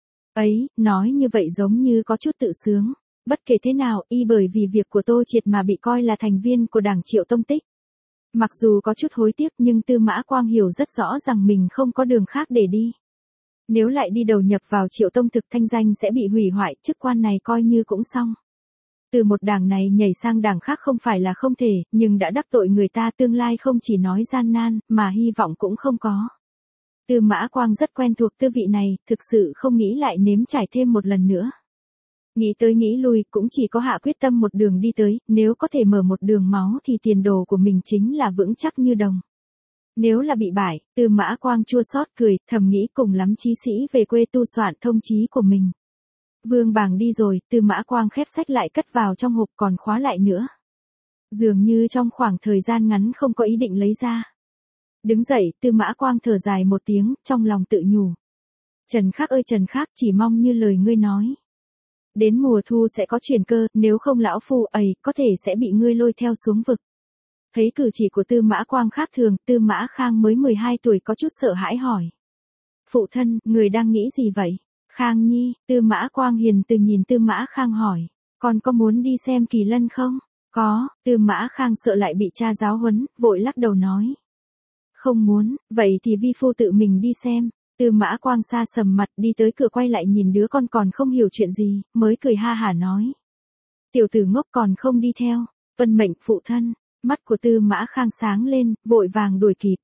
Ấy, nói như vậy giống như có chút tự sướng. Bất kể thế nào, y bởi vì việc của Tô Triệt mà bị coi là thành viên của đảng Triệu Tông Tích. Mặc dù có chút hối tiếc nhưng Tư Mã Quang hiểu rất rõ rằng mình không có đường khác để đi. Nếu lại đi đầu nhập vào Triệu Tông thực, thanh danh sẽ bị hủy hoại, chức quan này coi như cũng xong. Từ một đảng này nhảy sang đảng khác không phải là không thể, nhưng đã đắc tội người ta, tương lai không chỉ nói gian nan, mà hy vọng cũng không có. Tư Mã Quang rất quen thuộc tư vị này, thực sự không nghĩ lại nếm trải thêm một lần nữa. Nghĩ tới nghĩ lui, cũng chỉ có hạ quyết tâm một đường đi tới, nếu có thể mở một đường máu thì tiền đồ của mình chính là vững chắc như đồng. Nếu là bị bại, Tư Mã Quang chua xót cười, thầm nghĩ cùng lắm chí sĩ về quê tu soạn thông chí của mình. Vương Bàng đi rồi, Tư Mã Quang khép sách lại cất vào trong hộp còn khóa lại nữa. Dường như trong khoảng thời gian ngắn không có ý định lấy ra. Đứng dậy, Tư Mã Quang thở dài một tiếng, trong lòng tự nhủ. Trần Khắc ơi Trần Khắc, chỉ mong như lời ngươi nói. Đến mùa thu sẽ có chuyển cơ, nếu không lão phu ấy, có thể sẽ bị ngươi lôi theo xuống vực. Thấy cử chỉ của Tư Mã Quang khác thường, Tư Mã Khang mới 12 tuổi có chút sợ hãi hỏi. Phụ thân, người đang nghĩ gì vậy? Khang Nhi, Tư Mã Quang hiền từ nhìn Tư Mã Khang hỏi. Con có muốn đi xem Kỳ Lân không? Có, Tư Mã Khang sợ lại bị cha giáo huấn, vội lắc đầu nói. Không muốn, vậy thì vi phu tự mình đi xem. Tư Mã Quang xa sầm mặt đi tới cửa quay lại nhìn đứa con còn không hiểu chuyện gì, mới cười ha hả nói. Tiểu tử ngốc còn không đi theo, vân mệnh phụ thân, mắt của Tư Mã Khang sáng lên, vội vàng đuổi kịp.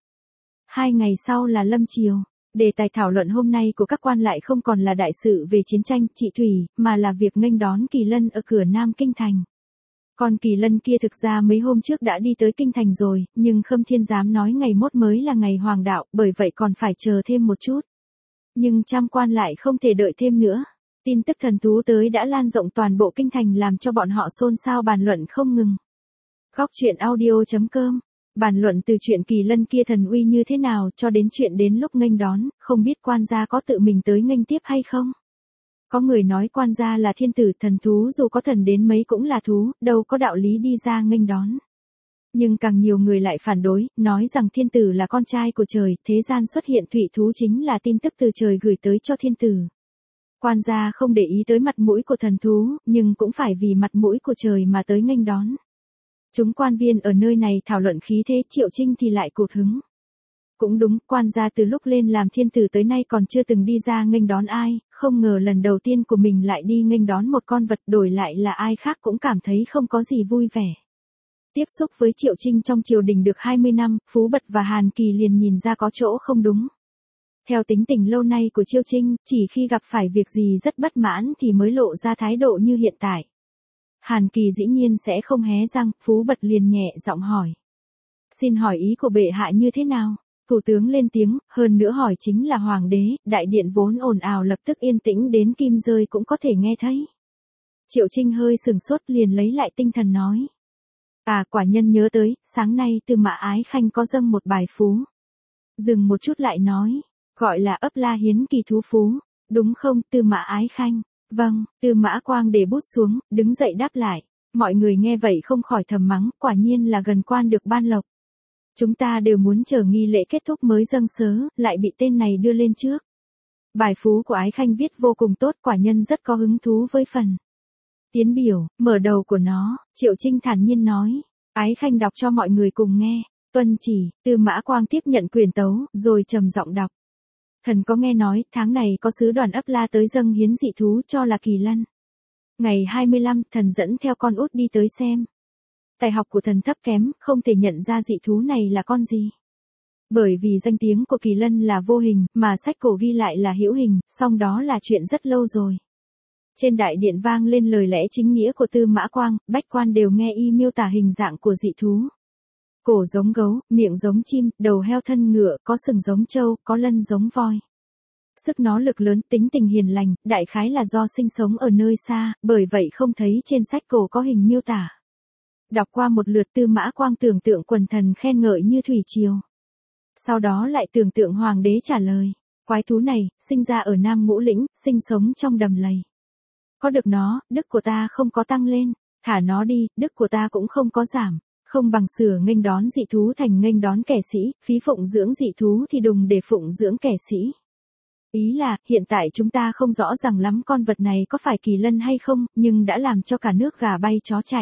2 ngày sau là lâm triều, đề tài thảo luận hôm nay của các quan lại không còn là đại sự về chiến tranh, trị thủy, mà là việc nghênh đón Kỳ Lân ở cửa Nam Kinh Thành. Còn Kỳ Lân kia thực ra mấy hôm trước đã đi tới Kinh Thành rồi, nhưng Khâm Thiên Giám nói ngày mốt mới là ngày hoàng đạo, bởi vậy còn phải chờ thêm một chút. Nhưng trăm quan lại không thể đợi thêm nữa. Tin tức thần thú tới đã lan rộng toàn bộ Kinh Thành làm cho bọn họ xôn xao bàn luận không ngừng. Góc truyện audio.com. Bàn luận từ chuyện Kỳ Lân kia thần uy như thế nào cho đến chuyện đến lúc nghênh đón, không biết quan gia có tự mình tới nghênh tiếp hay không. Có người nói quan gia là thiên tử, thần thú dù có thần đến mấy cũng là thú, đâu có đạo lý đi ra nghênh đón. Nhưng càng nhiều người lại phản đối, nói rằng thiên tử là con trai của trời, thế gian xuất hiện thủy thú chính là tin tức từ trời gửi tới cho thiên tử. Quan gia không để ý tới mặt mũi của thần thú, nhưng cũng phải vì mặt mũi của trời mà tới nghênh đón. Chúng quan viên ở nơi này thảo luận khí thế, Triệu Trinh thì lại cụt hứng. Cũng đúng, quan gia từ lúc lên làm thiên tử tới nay còn chưa từng đi ra nghênh đón ai, không ngờ lần đầu tiên của mình lại đi nghênh đón một con vật, đổi lại là ai khác cũng cảm thấy không có gì vui vẻ. Tiếp xúc với Triệu Trinh trong triều đình được 20 năm, Phú Bật và Hàn Kỳ liền nhìn ra có chỗ không đúng. Theo tính tình lâu nay của Triệu Trinh, chỉ khi gặp phải việc gì rất bất mãn thì mới lộ ra thái độ như hiện tại. Hàn Kỳ dĩ nhiên sẽ không hé răng, Phú Bật liền nhẹ giọng hỏi. Xin hỏi ý của bệ hạ như thế nào? Thủ tướng lên tiếng, hơn nữa hỏi chính là hoàng đế, đại điện vốn ồn ào lập tức yên tĩnh đến kim rơi cũng có thể nghe thấy. Triệu Trinh hơi sừng sốt liền lấy lại tinh thần nói. À, quả nhân nhớ tới, sáng nay Tư Mã Ái Khanh có dâng một bài phú. Dừng một chút lại nói, gọi là ấp la hiến kỳ thú phú, đúng không Tư Mã Ái Khanh? Vâng, Tư Mã Quang để bút xuống, đứng dậy đáp lại. Mọi người nghe vậy không khỏi thầm mắng, quả nhiên là gần quan được ban lộc. Chúng ta đều muốn chờ nghi lễ kết thúc mới dâng sớ, lại bị tên này đưa lên trước. Bài phú của Ái Khanh viết vô cùng tốt, quả nhân rất có hứng thú với phần tiến biểu, mở đầu của nó. Triệu Trinh thản nhiên nói. Ái Khanh đọc cho mọi người cùng nghe. Tuân chỉ. Tư Mã Quang tiếp nhận quyền tấu, rồi trầm giọng đọc. Thần có nghe nói, tháng này có sứ đoàn ấp la tới dâng hiến dị thú cho là kỳ lân. Ngày 25, thần dẫn theo con út đi tới xem. Tài học của thần thấp kém, không thể nhận ra dị thú này là con gì. Bởi vì danh tiếng của kỳ lân là vô hình, mà sách cổ ghi lại là hữu hình, song đó là chuyện rất lâu rồi. Trên đại điện vang lên lời lẽ chính nghĩa của Tư Mã Quang, bách quan đều nghe y miêu tả hình dạng của dị thú. Cổ giống gấu, miệng giống chim, đầu heo thân ngựa, có sừng giống trâu, có lân giống voi. Sức nó lực lớn, tính tình hiền lành, đại khái là do sinh sống ở nơi xa, bởi vậy không thấy trên sách cổ có hình miêu tả. Đọc qua một lượt Tư Mã Quang tưởng tượng quần thần khen ngợi như thủy triều. Sau đó lại tưởng tượng hoàng đế trả lời. Quái thú này, sinh ra ở Nam Ngũ Lĩnh, sinh sống trong đầm lầy. Có được nó, đức của ta không có tăng lên, thả nó đi, đức của ta cũng không có giảm. Không bằng sửa nghênh đón dị thú thành nghênh đón kẻ sĩ, phí phụng dưỡng dị thú thì đùng để phụng dưỡng kẻ sĩ. Ý là, hiện tại chúng ta không rõ ràng lắm con vật này có phải kỳ lân hay không, nhưng đã làm cho cả nước gà bay chó chạy.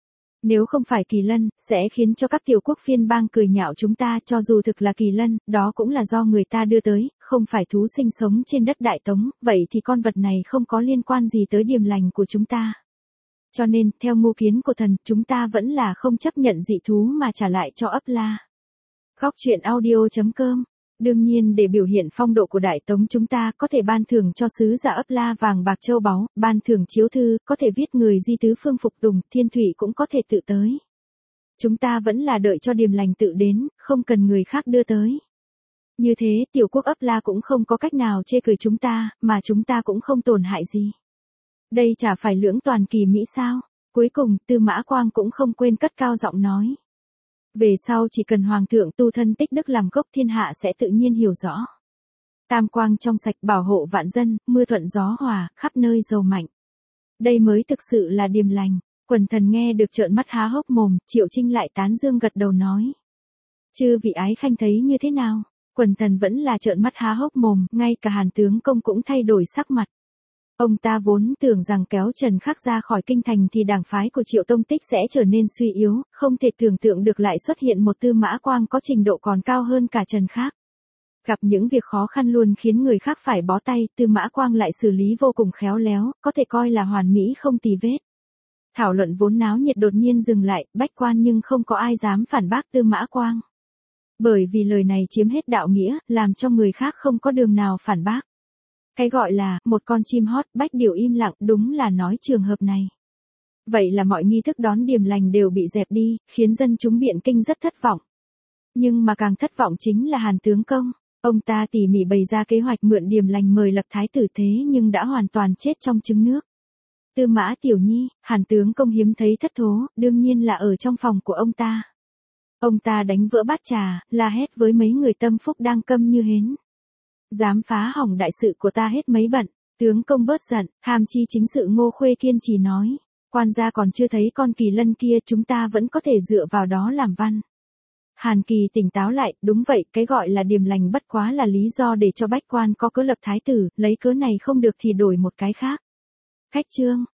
Nếu không phải kỳ lân, sẽ khiến cho các tiểu quốc phiên bang cười nhạo chúng ta, cho dù thực là kỳ lân, đó cũng là do người ta đưa tới, không phải thú sinh sống trên đất Đại Tống, vậy thì con vật này không có liên quan gì tới điềm lành của chúng ta. Cho nên, theo mưu kiến của thần, chúng ta vẫn là không chấp nhận dị thú mà trả lại cho ấp la. Góc truyện audio.com. Đương nhiên để biểu hiện phong độ của Đại Tống chúng ta có thể ban thưởng cho sứ giả ấp la vàng bạc châu báu, ban thưởng chiếu thư, có thể viết người di tứ phương phục tùng, thiên thủy cũng có thể tự tới. Chúng ta vẫn là đợi cho điềm lành tự đến, không cần người khác đưa tới. Như thế, tiểu quốc ấp la cũng không có cách nào chê cười chúng ta, mà chúng ta cũng không tổn hại gì. Đây chả phải lưỡng toàn kỳ mỹ sao? Cuối cùng, Tư Mã Quang cũng không quên cất cao giọng nói. Về sau chỉ cần hoàng thượng tu thân tích đức làm gốc, thiên hạ sẽ tự nhiên hiểu rõ. Tam quang trong sạch, bảo hộ vạn dân, mưa thuận gió hòa, khắp nơi giàu mạnh. Đây mới thực sự là điềm lành. Quần thần nghe được trợn mắt há hốc mồm, Triệu Trinh lại tán dương gật đầu nói. Chư vị Ái Khanh thấy như thế nào? Quần thần vẫn là trợn mắt há hốc mồm, ngay cả Hàn tướng công cũng thay đổi sắc mặt. Ông ta vốn tưởng rằng kéo Trần Khắc ra khỏi kinh thành thì đảng phái của Triệu Tông Tích sẽ trở nên suy yếu, không thể tưởng tượng được lại xuất hiện một Tư Mã Quang có trình độ còn cao hơn cả Trần Khắc. Gặp những việc khó khăn luôn khiến người khác phải bó tay, Tư Mã Quang lại xử lý vô cùng khéo léo, có thể coi là hoàn mỹ không tì vết. Thảo luận vốn náo nhiệt đột nhiên dừng lại, bách quan nhưng không có ai dám phản bác Tư Mã Quang. Bởi vì lời này chiếm hết đạo nghĩa, làm cho người khác không có đường nào phản bác. Cái gọi là, một con chim hót, bách điều im lặng, đúng là nói trường hợp này. Vậy là mọi nghi thức đón điềm lành đều bị dẹp đi, khiến dân chúng Biện Kinh rất thất vọng. Nhưng mà càng thất vọng chính là Hàn tướng công. Ông ta tỉ mỉ bày ra kế hoạch mượn điềm lành mời lập thái tử thế nhưng đã hoàn toàn chết trong trứng nước. Tư Mã Tiểu Nhi, Hàn tướng công hiếm thấy thất thố, đương nhiên là ở trong phòng của ông ta. Ông ta đánh vỡ bát trà, la hét với mấy người tâm phúc đang câm như hến. Dám phá hỏng đại sự của ta hết mấy bận, tướng công bớt giận, hàm chi chính sự Ngô Khuê kiên trì nói. Quan gia còn chưa thấy con kỳ lân kia, chúng ta vẫn có thể dựa vào đó làm văn. Hàn Kỳ tỉnh táo lại, đúng vậy, cái gọi là điềm lành bất quá là lý do để cho bách quan có cớ lập thái tử, lấy cớ này không được thì đổi một cái khác. Khách chương.